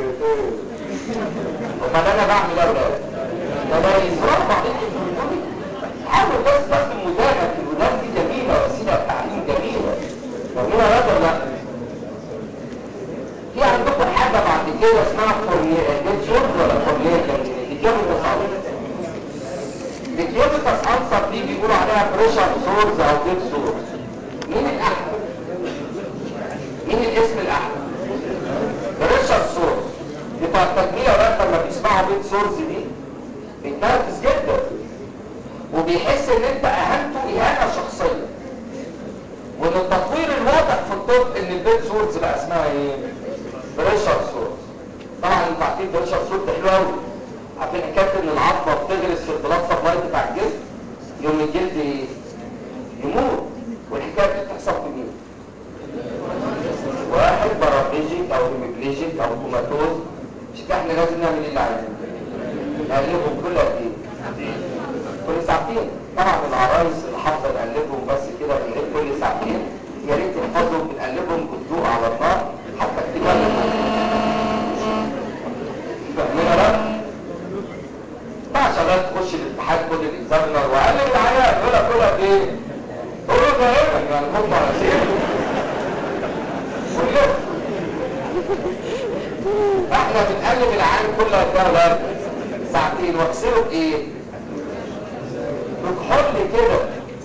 امال انا بعمل ايه بقى؟ ده يزرع بعضين في الودان. حاول بس تستخدم ودانك. الودان دي جميله، وسيله تعليم جميله. فاهمينها ولا لا؟ في عندكم حاجه بعد كده اسمها كورنيال ولا كورنيال؟ الكيوبيتس انسر دي بيقولوا عليها بريشر سورز او ديد سورز. مين الاحمر؟ مين الاسم الاحمر؟ بريشر سورز. بتاع التجميع بقى لما بيسمعوا ديد سورز دي بيتنرفز جدا وبيحس ان انت اهنته اهانه شخصيه. وان التطوير الواضح في الطب ان الديد سورز بقى اسمها ايه؟ بريشر سورز. طبعا انتوا عارفين بريشر سورز ده حلو قوي. عارفين حكايه ان العظمه بتغرس في البلاد سبلاي بتاع الجسم يوم الجلد ايه؟ يموت. والحكايه دي بتحصل في مين؟ واحد بارابليجيك او هيميبليجيك او كوماتوز. مش كده احنا لازم نعمل ايه اللي عايزينه؟ نقلبهم كل قد ايه؟ كل ساعتين. طبعا العرايس اللي حافظه نقلبهم بس كده بنقلب كل ساعتين. يا ريت تحفظهم بنقلبهم بالضوء على النار حتى تتكلم. فاهمين بقى؟ شغال تخش الاتحاد خد الاكزامينر وقلب العيان يقول لك كل ايه؟ قول له ده ايه؟ يعني هم راسين احنا بنقلب العيان كل قد ساعتين واغسله بايه؟ بكحول كده.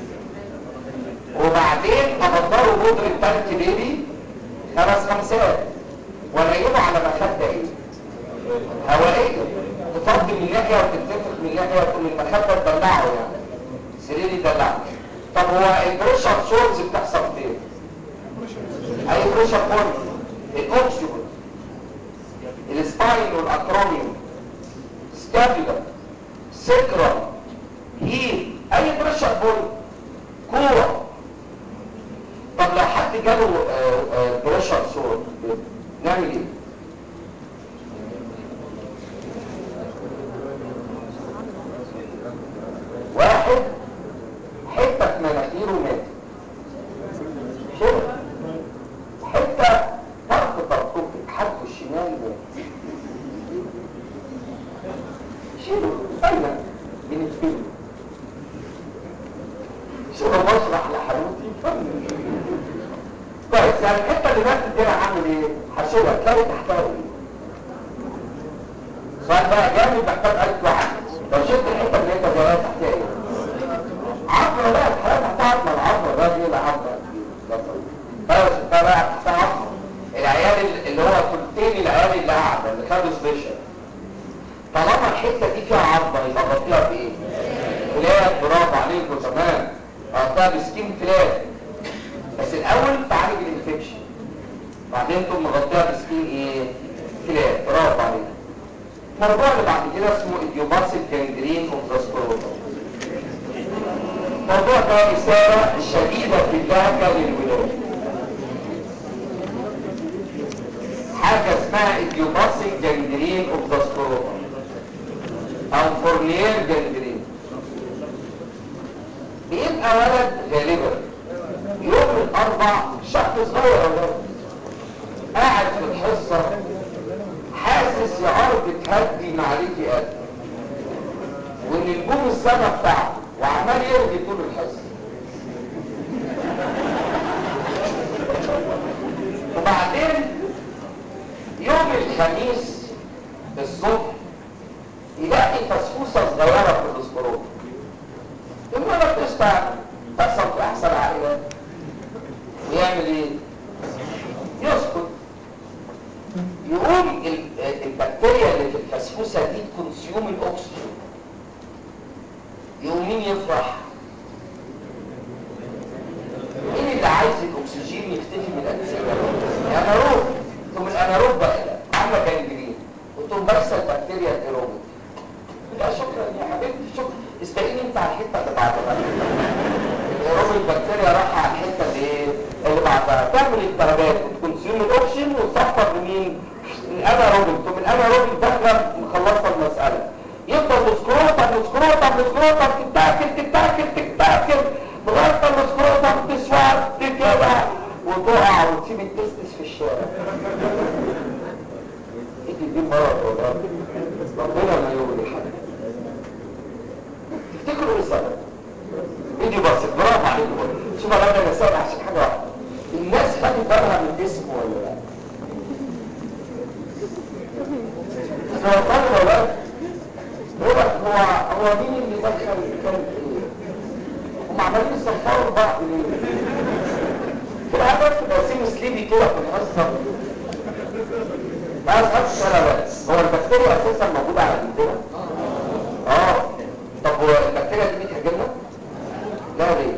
وبعدين ابدره بودره تلك بيبي 5 خمسات وانيمه على مخده ايه؟ هوائيه. تفضي من ناحيه وتتنفخ من ناحيه وتقوم المخده تدلعه يعني. سرير يدلعه. طب هو البريشر سورز بتحصل فين؟ اي بريشر بوينت. الاوكسيبل، السباين والاكروميوم، سكابيولا، سكرا، هيل، اي بريشر بوينت. كوره. طب لو حد جاله بريشر سور نعمل ايه؟ واحد حته مناخيره مات. شوف حته طرف حد الشمال مات. شيله فعلا بنتفيله. شوف بشرح لحبيبتي فن. كويس. يعني الحته اللي ماتت دي انا هعمل ايه؟ هشيلها. تلاقي تحتها ايه؟ سؤال بقى جامد محتاج قلب واحد. لو شلت الحته اللي انت جايبها تحتها ايه؟ عظمه بقى. الحياه تحتها عظمه. العظمه بقى دي العظمه. بس ده بقى تحتها عظمه. العيال اللي هو ثلثين العيال اللي قاعده اللي خدوا سبيشال. طالما الحته دي فيها عظمه يبقى غطيها بايه؟ فلات. برافو عليكم. تمام. غطيها بسكين فلات. بس الاول تعالج الانفكشن بعدين تقوم مغطيها بسكين ايه؟ فلات. برافو عليكم. الموضوع اللي بعد كده اسمه ايديوباسيك جانجرين اوف ذا سكروتم. الموضوع ده إثارة شديدة في الدهكة للولاد. حاجة اسمها إديوباسيك جانجرين اوف ذا سكروتم أو فورنيير جانجرين. بيبقى ولد غالبا يوم الأربع شاب صغير أولاد قاعد في الحصة حاسس يا أرض تهدي معرفتي قد وإن نجوم السما بتاعته وعمال يرغي طول الحصة. وبعدين يوم الخميس الصبح يلاقي فسفوسة صغيرة في الاسبروت. المرة بتشتغل تحصل في أحسن عائلات ويعمل إيه؟ يسكت. يقوم البكتيريا اللي في الفسفوسة دي تكونسيوم الأكسجين. يقوم مين يفرح؟ مين اللي عايز الأكسجين يختفي من الأجسام؟ الأناروب. ثم الأناروب بقى عاملة جانجرين وتقوم بارسة البكتيريا الإيروبيك. لا شكرا يا حبيبتي شكرا، استقيني انت على الحته اللي بعدها. الإيروبيك البكتيريا راح على الحته اللي بعدها تعمل التهابات وتكونسيوم الاكسجين وتصفر لمين؟ الاناروبيك. ثم الاناروبيك داخله مخلصه المساله. يفضل السكروتم تتاكل لغايه ما السكروتم تسود كده وتقع وتسيب التستس في الشارع. دي مرض والله ربنا ما يولي حد. تفتكروا ايه السبب؟ فيديو بسيط برافو عليكم. شوف انا سامع عشان حاجه واحده. الناس خدت بالها من اسمه ولا لا؟ سرطان ولا يقول لك هو مين اللي دخل الكلب ايه؟ هم عمالين يصفروا بعض ليه؟ في الهدف تبقى سليبي كده في الحصه. ما أسألش سؤال بس، هو البكتيريا أساسا موجودة على جلدنا؟ طب هو البكتيريا دي بتهاجمنا؟ لا ليه؟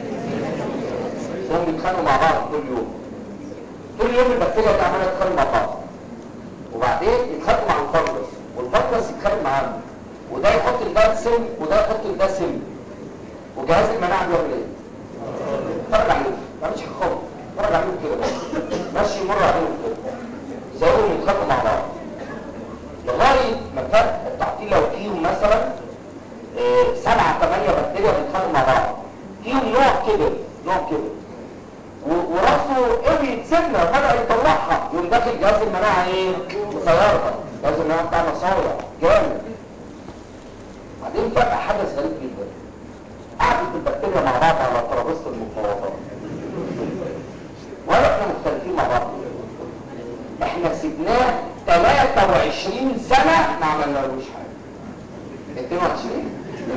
هم بيتخانقوا مع بعض كل يوم البكتيريا دي عمالة تتخانق مع بعض. وبعدين يتخانقوا مع الفيروس والفيروس يتخانق معاهم. وده يحط لده سم وده يحط لده سم. وجهاز المناعة بيعمل ايه؟ اتفرج عليهم، ما عملش حاجة خالص، اتفرج عليهم كده ماشي يمر عليهم كده. زيهم يتخانقوا مع بعض لغايه ما كان التعطيل لو فيهم مثلا 7-8 بكتيريا بيتخانقوا مع بعض. فيهم نوع كبر وراسه يتسمى بدأ يطلعها يقوم داخل جهاز المناعه مصيرها. جهاز المناعه بتاعنا صايع جامد. بعدين فجأة حدث غريب جدا. قعدت البكتيريا مع بعض على ترابيزه المفاوضات ولا احنا مختلفين مع بعض. احنا سيبناه 23 سنة ما عملنالوش حاجة. 22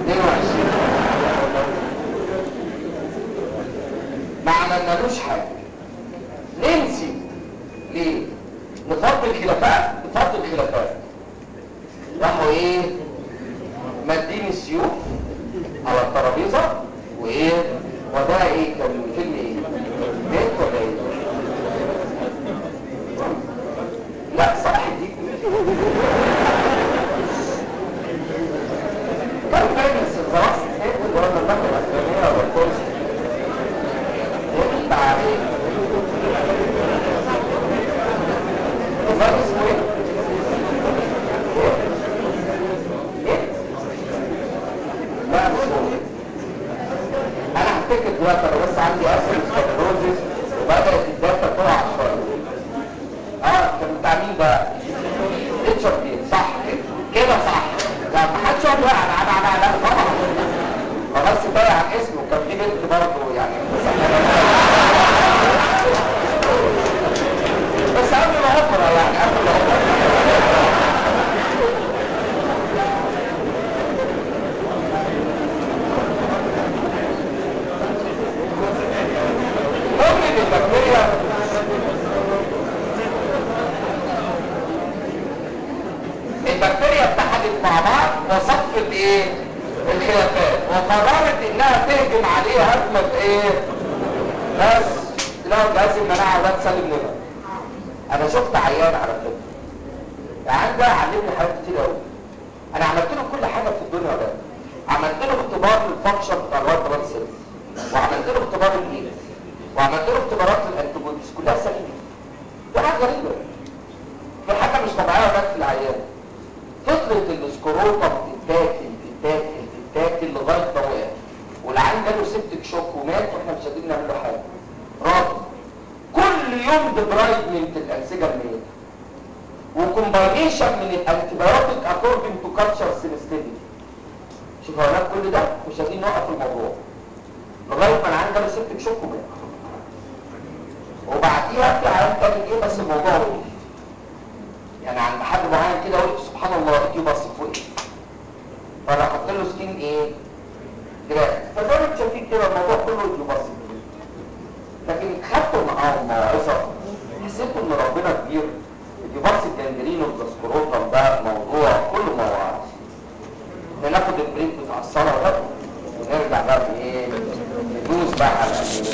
ما عملنالوش حاجة. ليه نسيب؟ ليه؟ نفضل الخلافات راحوا مادين السيوف على الترابيزة وده كان فيلم بيت ولا لا صح دي كان باين الزراعة ولا البحر الأسلامية ولا الكورس التعريف ده اسمه لا مش هو. انا هفتكر دلوقتي انا بس عندي اسيروسكليروزيس وبدأت الداتا تقع شوية. كان بتاع مين بقى؟ ريتشارد صح كده صح. لا ما حدش يقول لا طبعا فبس بايع عن اسمه. كان في بنت برضه يعني بس قبل ما اقرا ممكن البكتيريا اتحدت مع بعض وصفت الخلافات وقررت انها تهجم عليه هجمة بس تلاقوا جهاز المناعة ولا تسلم منها. انا شفت عيان على فكرة العيان ده علمني حاجات كتير قوي. انا عملت له كل حاجة في الدنيا ده. وعملت له اختبار للفانكشن بتاع الوايت بلاد سيلز، وعملت له اختبار الايدز، وعملت له اختبارات الانتيبوديز، كلها سليمه. دي حاجه غريبه، في حاجه مش طبيعيه بس في العيان. فطره السكروتم تتاكل لغايه ما وقع، والعيان جاله سيبتك شوك ومات واحنا مش قادرين نعمل له حاجه. راضي كل يوم ديبرايدمنت الانسجه الميته، وكومباينيشن من الانتيبيوتيك اكوردنج تو كالتشر سينستيفيتي. شوف هناك كل ده مش قادرين نوقف الموضوع لغايه ما العيان جاله سيبتك شوك ومات. وبعديها في عيان تاني ايه بس الموضوع وقف، يعني عند حد معين كده اقول سبحان الله ايدي بص فوق ايه، فانا احط له سكين ايه جراف، فزي ما انتم شايفين كده الموضوع كله ايدي بص. لكن خدتوا معاهم موعظه، حسيتوا ان ربنا كبير. الديفارس الجنجرين والجسكروتم ده موضوع كله مواعظ. ناخد البريك بتاع الصلاه ده ونرجع بقى ايه ندوس بقى على